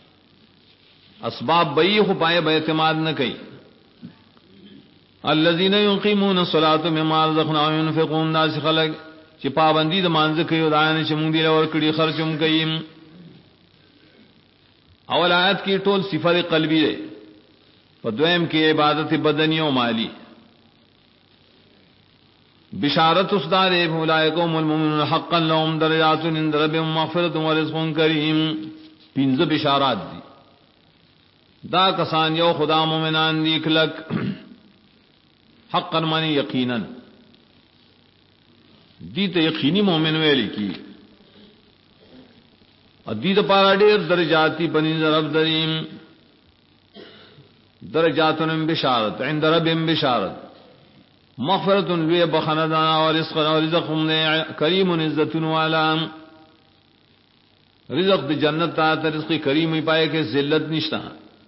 اسباب به خو پای به اعتماد نه کوي الذين يقيمون الصلاه مما رزقناهم ينفقون ناس خلق چې پابندي د مانځ کوي او دانه چې مونږ دی لور کړي خرچوم کوي اول آیت کې ټول صفات قلبي ده په دویم کې عبادت بدنی او مالی بشارت استاد اولئکم المؤمنون حقا لهم درجات عند ربهم مغفرة ورزق کریم پنځه بشارات دي دا کسان یو خدا مومنان دي کلک حقا معنی یقینا دي ته یقینی مومن ویل کی ادي د پاره ډېر درجاتی بنی رب دریم درجاتن بشارت عند ربهم بشارت مغفرت لوی بخندانا و رزق کریم عزتن والا رزق د جنت تا رزق کریم ہی پائے کہ ذلت نشتا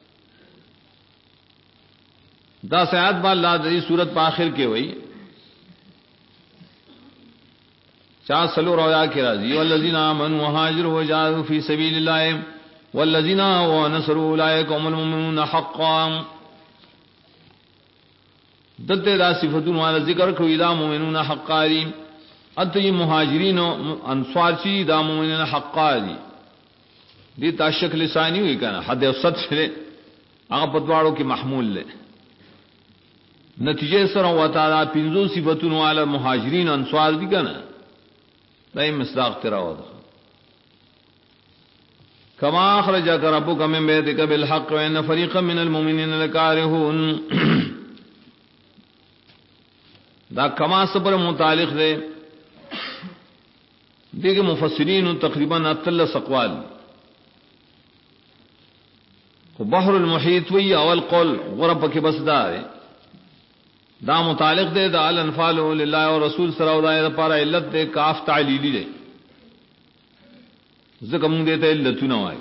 دا سیات با اللہ دی صورت پا آخر کے ہوئی چاہ سلو رویا کے راضی والذین آمنوا وهاجروا وجاهدوا فی سبیل اللہ والذین ونصروا اولئک هم المؤمنون حقا دته دا صفاتون والا ذکر کوي دا مؤمنون حقاری اته مهاجرین او انصار چې دا مؤمنون حقاری دي تاشک لسانی وی کنه حد او صد شله هغه په دواړو کې محمول له نتیجه سره وتا دا پنځو صفاتون والا مهاجرین انصار دي کنه دای مصداق ترا ودا کما اخرجک ربک من بیتک بالحق وان فریقا من المؤمنین لکارهون دا کما صبر متعلق دے دیکھ مفسرین تقریباً اطلس اقوال بحر المحیط وی اول قول غرب کی بس دا ہے دا متعلق دے دا الانفال للہ و رسول صلی اللہ علیہ وسلم پارا علت دے کاف تعلیلی دے ذکر مونگ دیتا علتون آئی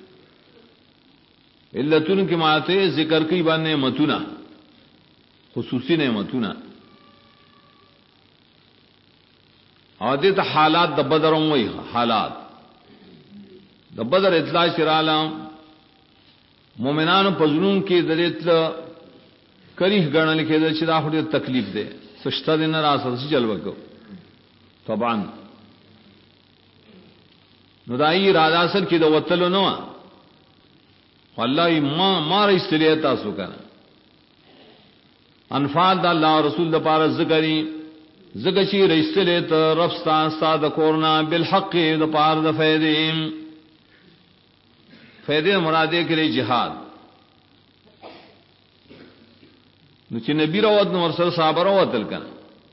علتون کی معنی ذکر کی بان نعمتون خصوصی نعمتون اور دیتا حالات د بدر وی حالات د بدر اطلاع شرالا مومنان پزنون کی دریتل کریح گرنل کی در چدا خود تکلیف دے سشتا دن راسل سی جلوہ کو طبعا نو دائی رادا سر کی دو وطلو نوا واللہ ما رئیستلیتا سو کنا انفال دا اللہ رسول دا پارا ذکری زگچی رئیستلے تا رفستان ساد کورنا بالحق دا پار دا فیدے مرادے کے لئے جہاد نو چې نبی راوت نو ورسره صحابه راوتل کنه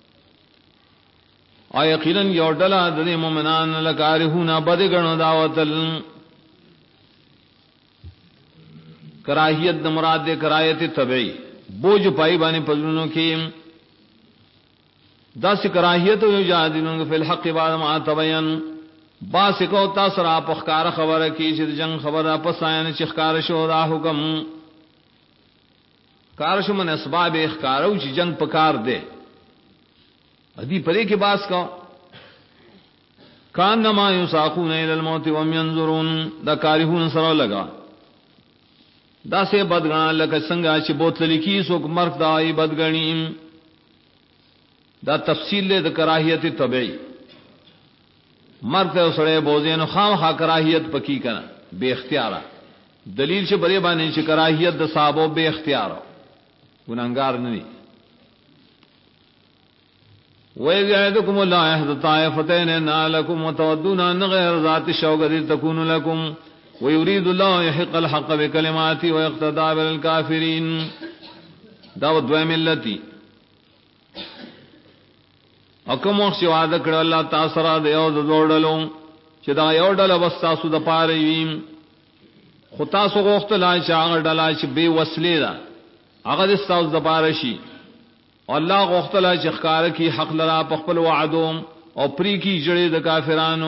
او یقینا یو ډله د مؤمنان لکارهون بد غنو داوتل کراهیت د مراد د کراهیت طبيعي بوج پای باندې پزونو کې داس کراهیت او یجادلون فی الحق بعد ما تبین باس کو تاسو را په ښکار خبره کې چې جنگ خبره په ساين چې ښکار شو دا حکم کار شو من اسباب ښکارو چې جنگ پکار دے ادي پرې کې باس کو کان ما یساقون الى الموت وهم ينظرون دا کارهون سره لگا دا سه بدګان لکه څنګه چې بوتل کې څوک مرګ دای بدګنی دا تفصیل له د کراهیت طبيعي مرګ ته سره بوزینو خامخا کراهیت پکی کنه بے اختیار دلیل چې بری باندې چې کراهیت د صحابه بے اختیار ګناګار نه دي وَيَعِدُكُمُ اللَّهُ إِحْدَى الطَّائِفَتَيْنِ لَكُمْ وَتَوَدُّونَ أَنَّ غَيْرَ ذَاتِ الشَّوْكَةِ تَكُونُ لَكُمْ وَيُرِيدُ اللَّهُ يُحِقَّ الْحَقَّ بِكَلِمَاتِهِ وَيَقْتَدِيَ بِالْكَافِرِينَ دا دوه ملتي حکم او وعده کړ الله تعالی سره د یو د دوړلو چې دا یو ډله وساسو د پاره وي خو تاسو غوښتل چې هغه ډله چې بے وسلې ده هغه د تاسو د پاره شي الله غوښتل چې ښکار کی حق لرا په خپل وعدو او پری کی جړې د کافرانو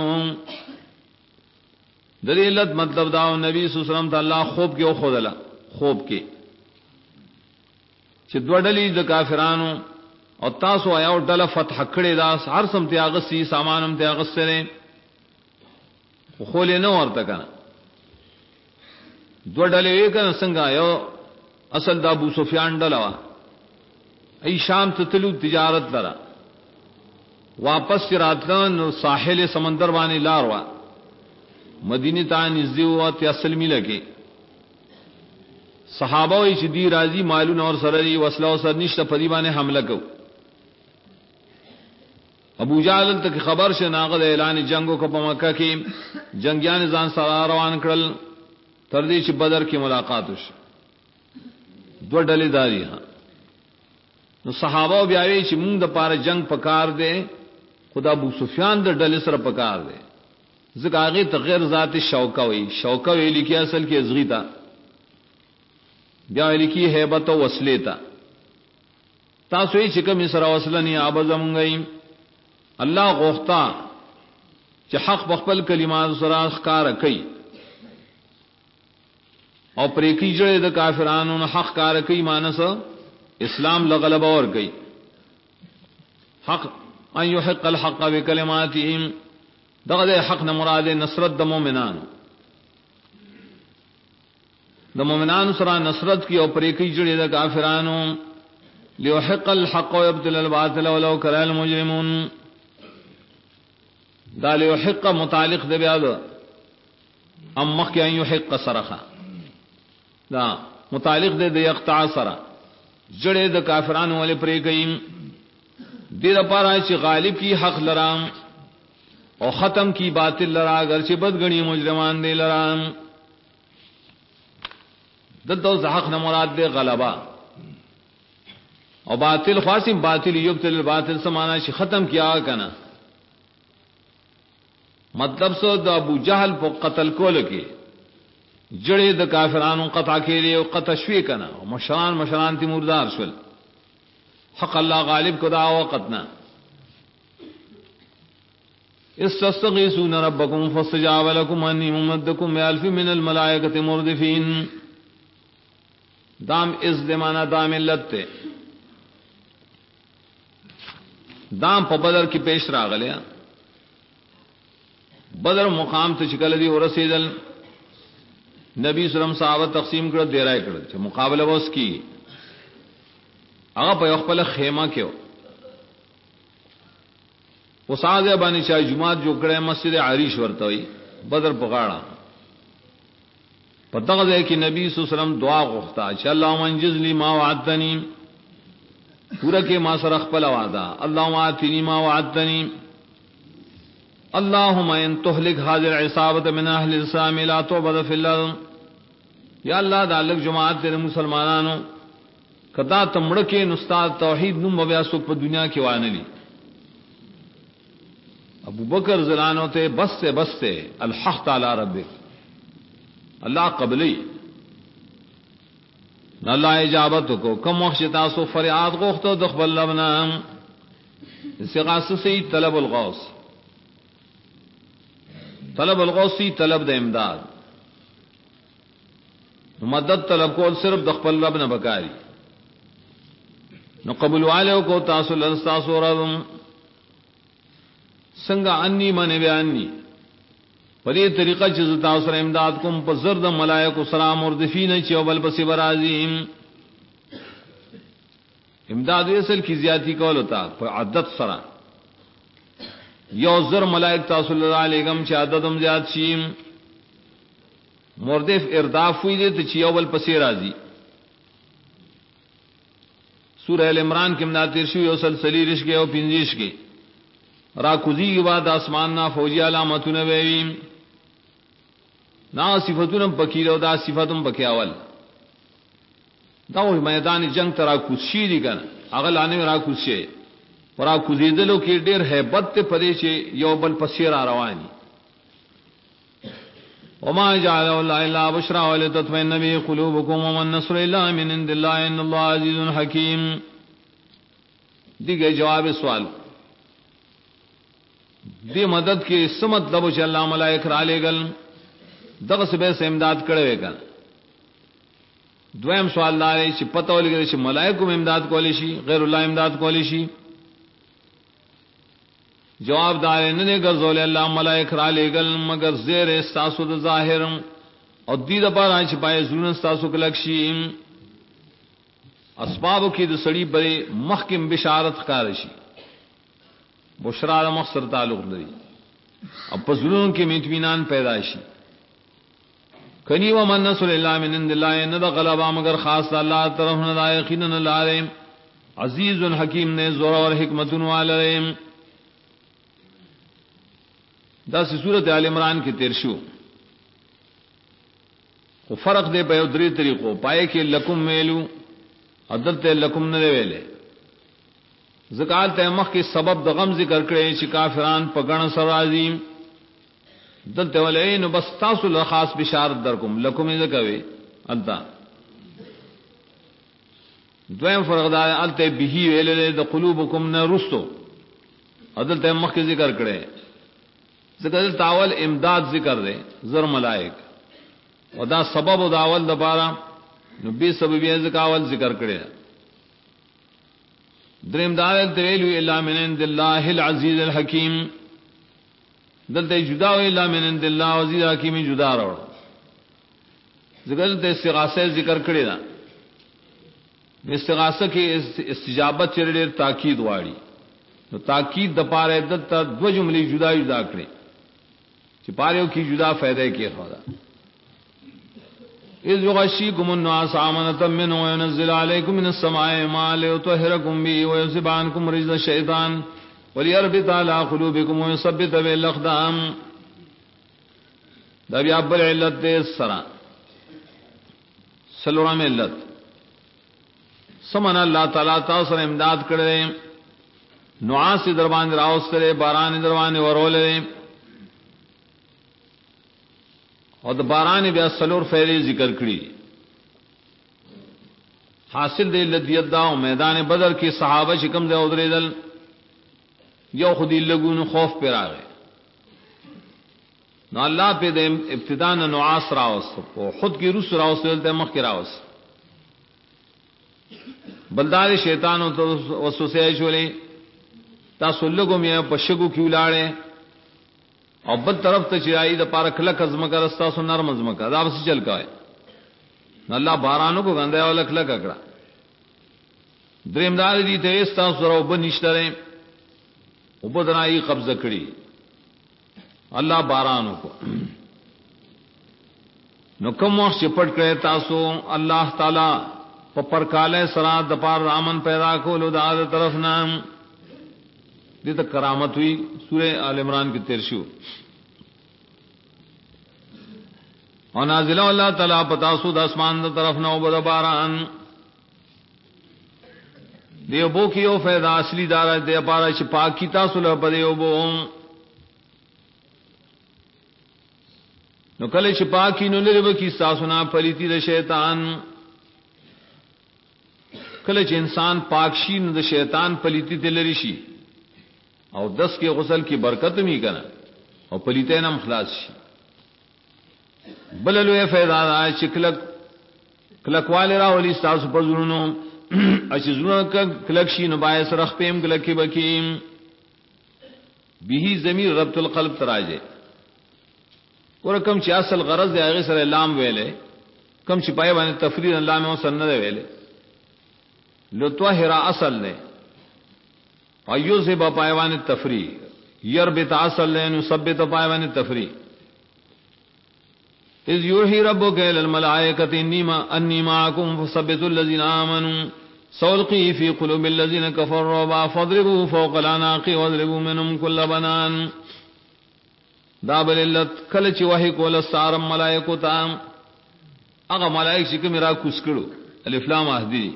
د دې علت مطلب دا نبی صلی الله علیه وسلم ته الله خوب کې او خدلا خوب کې چې دوړلې د کافرانو او تاسو یو ډله فتح کړې دا هر سم ته هغه سي سامانم ته هغه سره خو له نو ورته کنه دوړلې کنه څنګه یو اصل د ابو سفیان ډله ای شام ته تلو تجارت لرا واپس راتلن ساحل سمندر باندې لار وا مدینه ته نږدې و ته اصل می لګي صحابه وی چې دی راضی مالون اور سره دی وسله او سر نشته په دی باندې حمله کو ابو جهل ته خبر شه ناغه اعلان جنگو کو په مکه کې جنگیان ځان سره روان کړل تر دې چې بدر کې ملاقات وشو دوه ډلې داري ها نو صحابه بیا وی چې موږ د پاره جنگ پکار دی خدا ابو سفیان د ډلې سره پکار دی ځکه هغه ته غیر ذات شوکه وی شوکه وی لیکي اصل کې ازغی تا بیا لیکي hebat او وصله تا تاسو یې چې کوم سره وصله نه ابزمږی الله غوښتا چې حق بخپل کلمات سره ښکار کوي او پرې کې جوړه د کافرانو حق کار کوي مانس اسلام لغلب اور گئی حق ان يحق الحق بكلماتهم دغه حق نه مراد نصرت د مؤمنانو سره نصرت کی او پرې کی جوړې د کافرانو ليحق الحق ويبطل الباطل ولو كره المجرمون دا ليحق متعلق د بیا ده ام مخ ان يحق صرخه دا متعلق د يقطع سره جڑے د کافرانو ولې پرې گئیم دې لپاره چې غالب کی حق لرام او ختم کی باطل لرا اگر چې بدګنی مجرمان دې لرام دته حق نه مراد دې غلبا او باطل خاصم باطل یبتل الباطل سمانا چې ختم کیا کنه مطلب سو د ابو جهل په قتل کول کې جڑے د کافرانو قطع کړي او قطع شوي کنه او مشران تی مردار شول حق الله غالب کو دا وقتنا استغيثون ربكم فاستجاب لكم اني ممدكم بألف من الملائكه مردفين دام از زمانہ دام لته دام په بدر کې پیش راغله بدر مقام ته چکل دی ورسېدل نبی سلام صحابه تقسیم کړ دیرای کړ چې مقابله وس کی هغه په خپل خیمه کې وساده باندې چې جمعه جوړ کړه مسجد عریش ورته وي بدر په غاړه پتہ غځي کې نبی صلی الله علیه وسلم دعا غوښتا چې اللهم انجز لي ما وعدتني پورا کې ما سره خپل وعده اللهم اتني ما وعدتني اللهم ان تهلك هذه العصابه من اهل الاسلام لا تعبد في الارض یا الله د الګ جماعت د مسلمانانو کدا تمړکه نستاد توحید نوم بیا سو په دنیا کې وانلی ابو بکر زلانو ته بس سے الحق تعالی ربک اللہ قبلی اللہ اجابت کو کم وخت تاسو فریاد غوښتو د خپل لبنا استغاثه سی طلب الغوث سی طلب د امداد مدد طلب کول صرف د خپل رب نه بکاری نو قبول والو کو تاسو لستاسو رب څنګه انی من بیانی په دې طریقه چې تاسو سره امداد کوم په زرد ملائکه سلام مردفین چې او بل پسې برازیم امداد اصل کی زیاتی کول ہوتا په عدد سره یو زر ملائک تاسو علیکم چې عددم زیات شي مردف ارداف وی دې چې او بل پسې راځي سورہ ال عمران کې مناتیر شو یو سلسلی رشګه او پنځیش کې را کوزی کے بعد آسمان نا فوجی علامتون ویویم نا صفتون پکیر او دا صفتون پکی اول دا میدان جنگ ترا کوشی دی کنا اغل آنے را کوشی را کوزیدلو کی ډیر hebat ته پدې چې یو بل پسیر رواني وما جعل الله الا بشرا ولتطمئن به قلوبكم وما النصر الا من عند الله ان الله عزيز حكيم دیگه جواب سوال دی مدد کی سمت لبو چې الله ملائک را لګل دغه سبه سه امداد کړي وکړه دویم سوال لاره چې پته ولګي چې ملائکه امداد کولی شي غیر الله امداد کولی شي جواب دار نه غزول الله ملائک را لګل مگر زیر استاسو د ظاهر او دې د پاره چې پای زونه استاسو کلک شي اسباب کې د سړي بری محکم بشارت ښکار شي بشرا د مخسر تعلق لري او په زړونو کې اطمینان پیدا شي کني و من نصر الله من عند الله ان د غلبا مگر خاص الله طرف نه یقینا الله عزیز حکیم نے زور اور حکمت والے دا سورۃ ال عمران کې تیر شو خو فرق دی په درې طریقو پای کې لکم ویلو عدت لکم نه ویلې زکات ته مخ کې سبب د غم ذکر کړي چې کافران په غن سره راځي دلته ولې نو بس تاسو له خاص بشارت در کوم لکم یې کوي انتا دویم فرق دا الته به ویلې د قلوبکم نه رستو عدالت مخ کې ذکر کړي ذکر تاول امداد ذکر دے زر ملائک او دا سبب او داول دبارا نو بی سببی ذکاول ذکر کرے دریم دال تویلو الا من عند الله العزیز الحکیم دلته جدا و الا من عند الله عزیز حکیم جدا راو ذکر ته استغاثه ذکر کړی دا استغاثه کې استجابت چره تاکید واړي نو تاکید د پاره دته دو جملې جدا جدا کړي چې پاریو کی جدا فائدہ کې خورا اذ یغشیکم الناس امنه منه وينزل علیکم من السماء ماء ليطهرکم به ويذهب عنکم رجز الشیطان وليربط على قلوبکم ويثبت بالاقدام دا بیا بل علت دې سره سلورم علت سمن الله تعالی تاسو سره امداد کړي نعاس در باندې راوستره باران در باندې ورولې او د باران بیا سلور فعلی ذکر کړي حاصل دې لدیت دا او میدان بدر کې صحابه شکم دې اودریدل یو خودی لګون خوف پر راغی نو الله په دې ابتداء نعاس راوست او خود کې روس راوستل ته مخ کې راوست بلدار شیطان او وسوسه شولې تاسو لګو مې په شګو کې ولاړې او بل طرف ته چرای د پاره کلک ازمکه رستا سو نرم ازمکه دا وس چل کای الله بارانو کو غنده او کلک کړه دریمدار دي ته استا سره وبنشتره وبدنای قبضه کړي الله بارانو کو نو کوم وخت پټ کړه تاسو الله تعالی په پرکاله سره د پار رامن پیدا کولو د طرف نام دې ته کرامت ہوئی سورہ آل عمران کې تیر شو او نازل الله تعالی پتا سو د اسمان د طرف نو بر باران دیو بو کیو فیض اصلی دار دے پارا چې پاک کی تاسو له پدیو بو نو کله چې پاکی نو لري کی تاسو نه پلیتی د شیطان کله چې انسان پاک شي نو د شیطان پلیتی ته لري شي او 10 کې غسل کی برکت می کنه او پلیته نام خلاص شي بللوې فیضا چې کلکواله راولي تاسو په زړونو اچ زړه کلک شي نو بای سرخ پیم کلکی بکیم به ضمیر ربط القلب تراجه ورکم چې اصل غرض دی هغه سره لام ویلې کم چې پای باندې تفرید لام او سند ویلې لطهر اصل نه ایوزه په پای باندې تفرید يربط اصل نه ثبت پای باندې تفرید اذ یوحي ربک الى الملائکه انی معکم فثبتوا الذين امنوا سألقي في قلوب الذين كفروا رعبا فاضربوا فوق الأعناق واضربوا منهم كل بنان دابل اللت کله چې وحی کول سارم ملائکو ته هغه ملائک چې میرا کوس کړو الف لام اهدی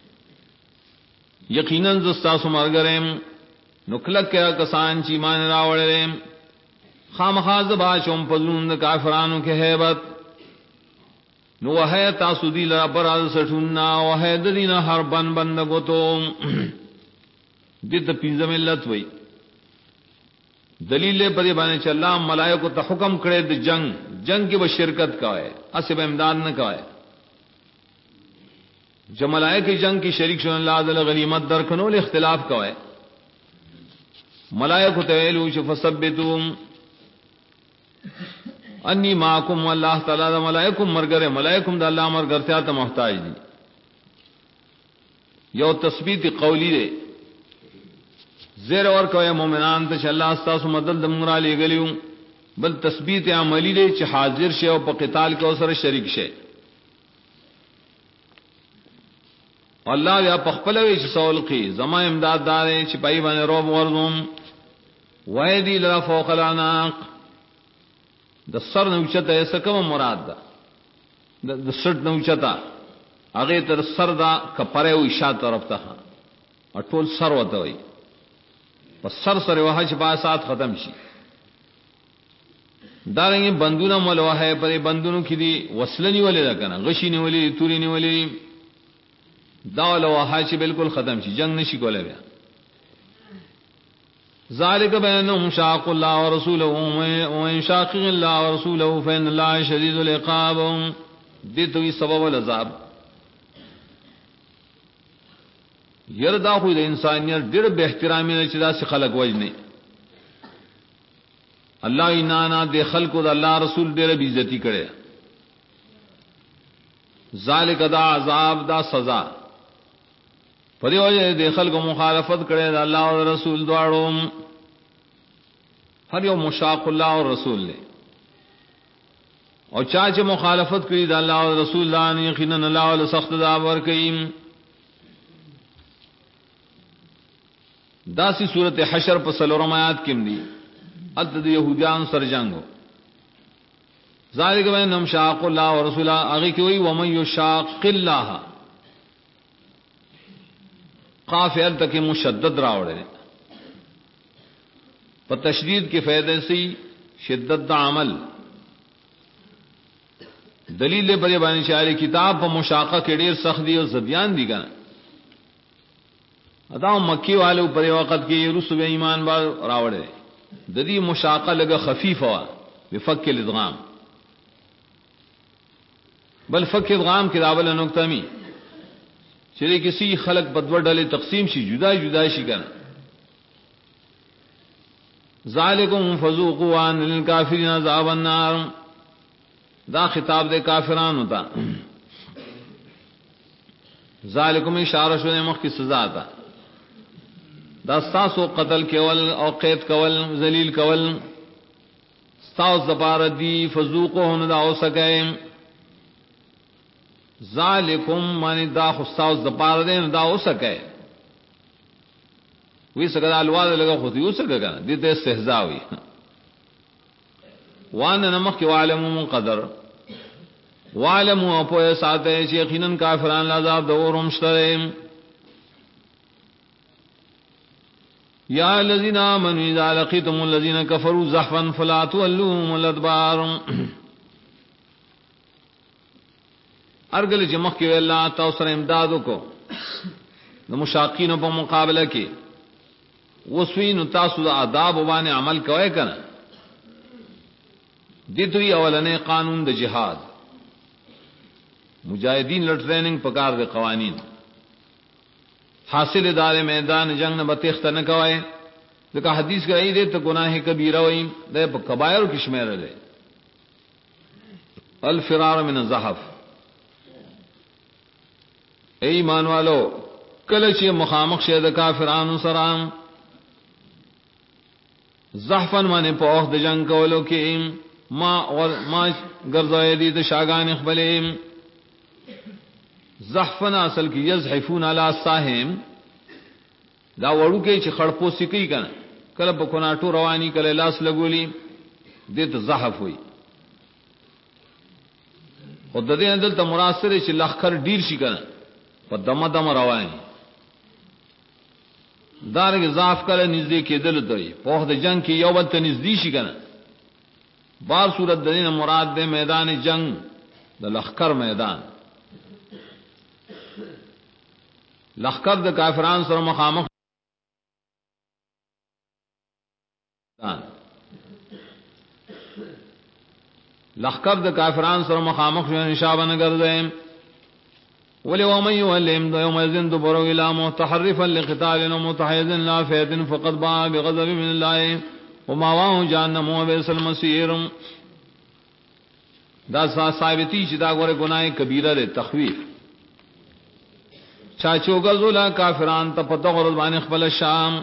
یقینا زستاسو مرګرم نو کلک کسان چې ایمان راوړل خامخاز باشم پزون کافرانو کې hebat نو وه تاسو دی لرا براز سټونا وه د دینه هر بند غوتو دته پینځه ملت وای دلیل په دې باندې چې الله ملائکه ته حکم کړی د جنگ کې به شرکت کاوه اسب امداد نه کاوه چې ملائکه جنگ کې شریک شون الله تعالی غنیمت درکنول اختلاف کاوه ملائکه ته ویلو چې فثبتوا انی معکم والله تعالی د ملائکم مرګره ملائکم د الله مرګرتیا ته محتاج دي یو تثبیت قولی دی زیر اور کوي مؤمنان ته چې الله تاسو مدد د مونږ را لګلیو بل تثبیت عملی دی چې حاضر شي او په قتال کې سره شریک شي الله یا پخپل وی چې سوال کی زما امداد دار چې پای باندې روب ورزوم وایدی لا فوق الاناق د سر نو چته سکم مراد ده د سر نو چته هغه تر سر دا کپره او اشاره طرف ته ټول سر وته وي په سر سره واه چې با سات ختم شي دا رنګ بندونه ملوه په بندونو کې دي وصلنی ولې دا کنه غشینی ولې تورینی ولې دا ولوه چې بالکل ختم شي جنگ نشي کولای بیا ذالک بینهم شاق الله ورسوله ومن شاقق الله ورسوله فإن الله شدید العقاب دې دوی سبب العذاب يردا خو د انسانیت ډېر به احترامي نه چې داسې خلق وجني الله انانا د خلقو د الله رسول ډېر بے عزتی کړي ذالک دا عذاب دا سزا پدې وجه د خلکو مخالفت کړي د الله او رسول دواړو هر یو مشاق الله او رسول له او چا چې مخالفت کړي د الله او رسول الله یقینا الله ول سخت عذاب ورکړي داسی صورت حشر په سلورم آیات کې دي د يهوديان سره جنگو ذالک بینهم شاق الله او رسول هغه کې وي و من یشاق الله قافیل تک مشدد راوړل په تشدید کې فائدې سي شدت عمل دلیل په باندې شاری کتاب په مشاقه کې ډیر سخت دي او زبیان دي کنه ادا مکی والو په وخت کې رسو به ایمان با راوړل د دې مشاقه لګه خفیفه وا بفک الادغام بل فک ادغام کې داول نقطه می چې کسی خلق بدو ډلې تقسیم شي جدا جدا شي کنه ذالکم فذوقوا عن للکافرین عذاب النار دا خطاب دے کافرانو ته ذالکم اشاره شوه مخ کی سزا تا دا تاسو قتل کول او قید کول ذلیل کول تاسو زبار دی فذوقوا نه دا اوسګایم ذالکم من دا خصاص د پاره دین دا اوسکه وی څنګه الواز لګه خو دې اوسکه دې ته استهزاء وي وان نمخ کې عالم قدر وعلموا په ساته چې یقینا کافرانو عذاب د اورم شته یا الذین آمنوا اذا لقیتم الذین کفروا زحفا فلا تولوهم الادبار. ارگل جمخ کے اللہ تاسو سره امدادو کو د مشاقین په مقابله کې وسوین تاسو د آداب باندې عمل کوئ کنه. دتوی اولنې قانون د جهاد مجاهدین ل ټریننګ پکار د قوانین حاصل دار میدان جنگ نه بتخت نه کوي ځکه حدیث کوي دې ته گناہ کبیره وایي د کبایر کې شمیر ده. الفرار من الزحف. ای ایمان والو کله چې مخامخ شه د کافرانو سره زحفن باندې په وخت د جنگ کولو کې ما ګرځوي دي د شاګان خپلې. زحفن اصل کې یزحفون علی الساهم دا وړو کې چې خړپو سکی کنه کله په کناټو رواني کله لاس لګولي دې ته زحف وي. او د دې اندل ته مراد سره چې لخر ډیر شي کنه په دمه دمه رواني دارګه ضعف کله نږدې کېدل دوی په وخت د جنگ کې یو بل ته نږدې شي کنه. بار صورت د دې مراد د میدان جنگ د لخر میدان لخر د کافرانو سره مخامخ لخر د کافرانو سره مخامخ شو نشابه نه ګرځي. ولي ومن يولهم يوم يزن دبر الى متحرفا لقتال ومتحيز لا فيد فقد باء بغضب من الله وماواه جهنم وبئس المصير. دا ثابتی چې دا غره ګناه کبیره ده. تخویف چا چوغزولا کافران ته پته غرض باندې خپل شام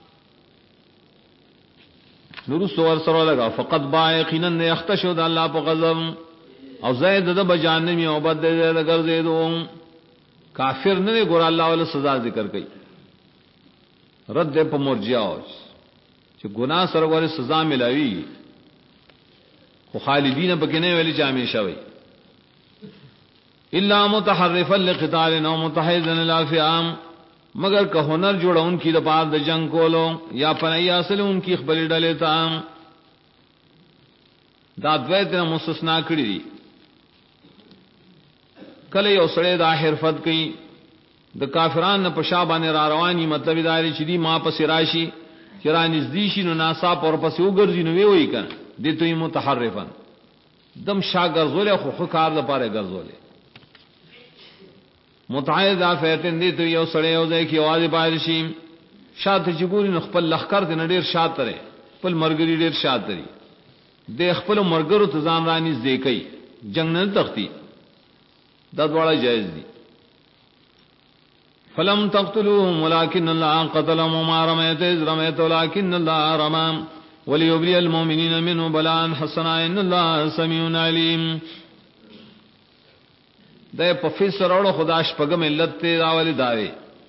نور سور سره لگا فقط با یقینا یختشد الله په غضب او زید د بجانمی او بد د ګرځیدو. کافر نه ګور الله ول سزا ذکر کړي رد په مرجئه چې ګناه سره ور سزا ملاوي خو خالدین پکې نه ویلي چې همیشه وي. الا متحرفا لقتال او متحيزا الى فئام مگر که هنر جوړون کی د پاره د جنگ کولو یا پنای اصلون کی خپل ډلې ته دا دویت مستثنا کړی دي. کله یو سړی دا حرفت کوي د کافرانو په شابانه را رواني مطلب دا چې دی ما پس راشي چې را نږدې شي نو ناصاپ اور پس وګرځي نو وی کنه دې ته متحرفا دم شاګرزول خو کار لپاره ګرځولې. متعید افیتن دې ته یو سړی یو ځای کې आवाज پایل شي شاته چې ګوري نو خپل لخر ته ډیر شاته لري خپل مرګري ډیر شاته لري د خپل مرګرو ته ځان رانی ځکې جنگ نه تختی دا دواړه جایز دي. فلم تقتلوهم ولكن الله قتلهم وما رميت إذ رميت ولكن الله رمى وليبلي المؤمنين منه بلاء حسنا ان الله سميع عليم. دا په فسر اورو خدا شپږم علت ته راولي داوي.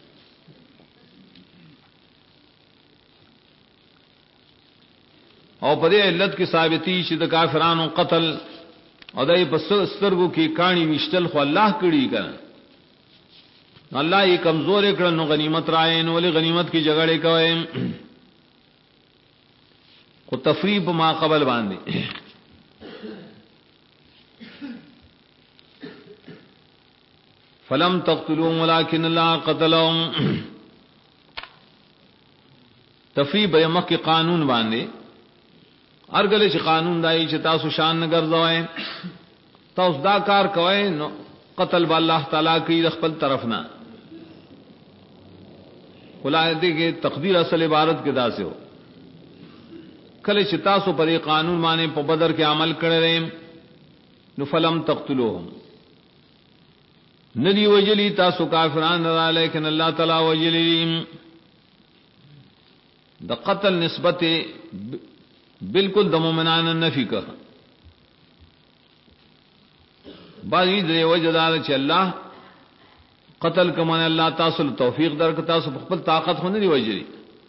او په دې علت کې ثابتي چې د کافرانو قتل او دای په سترګو کې کانی وشتل خو الله کړی کنه الله یې کمزور کړ نو غنیمت راي نو ولې غنیمت کی جګړه کوي خو تفریب ما قبل باندې فلم تقتلوهم ولكن الله قتلهم تفریب یې مکه قانون باندې ارګل چې قانون دای چې تاسو شان نه ګرځوي تاسو دا کار کوئ نو قتل به الله تعالی کوي د خپل طرف نه. ولایت کې تقدیر اصل عبارت کې داسې ہو کله چې تاسو پر قانون باندې په بدر کې عمل کړی نو فلم تقتلوهم ندی وجلی تاسو کافران را لیکن الله تعالی وجلی د قتل نسبت بالکل د مومنان نفی کا باقی د وجدار چې الله قتل کمن الله تاسو توفیق درک تاسو خپل طاقت خو نه دی وجلی.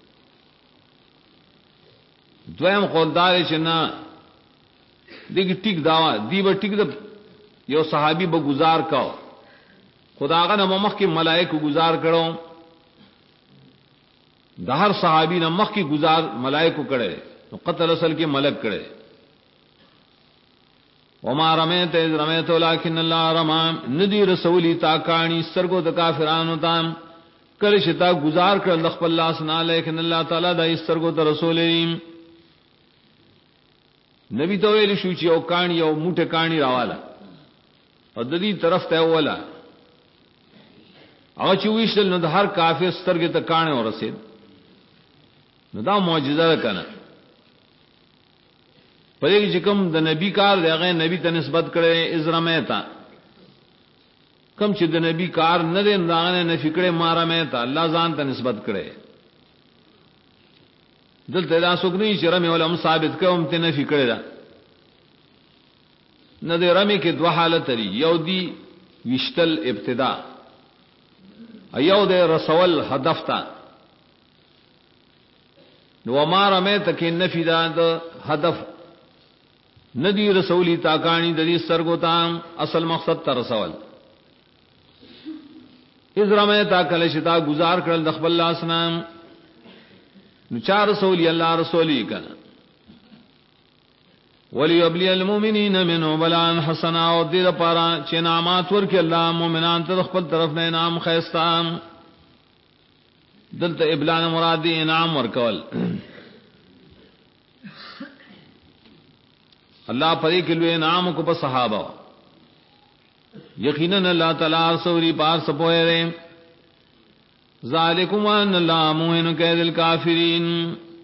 دویم قوالدار چې نه دیګ ټیک داوا دی به ټیک د یو صحابي به گزار کاو خداغه نه مخ کې ملائکه گزار کړو دہر صحابی نے مخ کی گزار ملائکو کڑے تو قتل اصل کے ملک کڑے وما رمیت اذ رمیت ولکن اللہ رما ندی رسولی تاکانی سرگو د کافرانو تام کل شتا گزار کر لخ اللہ سنا لیکن اللہ تعالی دا سرگو د رسولین نبی تو ویل شو چې او کانی او موټه کانی راواله او د دې طرف ته ولا او چې ویشل نو د هر کافر سترګې ته کانه ورسید نو دا معجزه ده کنه پرې چې کوم د نبی کار دی هغه نبی ته نسبت کړي ازرمتا کوم چې د نبی کار نه دی هغه نه فکرې مارا مې ته الله ځان ته نسبت کړي دلته دا څوک نه چې رمي ولهم ثابت کوم ته نه فکرې ده نه دی رمي کې دوه حالت لري یو دی وشتل ابتدا ایو دی رسول هدف ته نو ما رميت کې نفي دا د هدف ندی رسولی تاکانی د دې سرګو تام اصل مقصد ته رسول اذ رمیتا کله شتا گزار کړل د خپل الله اسنام نو چار رسولی الله رسولی کنا وليبلي المؤمنين منه بلاء حسنا او دې لپاره چې نعمت ورکړي الله مؤمنان ته خپل طرف نه انعام خیستان دلته ابلان مراد دی انعام ورکول اللہ پرے کے لئے انعام کو پس صحابہ یقیناً اللہ تعالی سوری پار سپوئے رہے ذالکم ان اللہ موہن کید الکافرین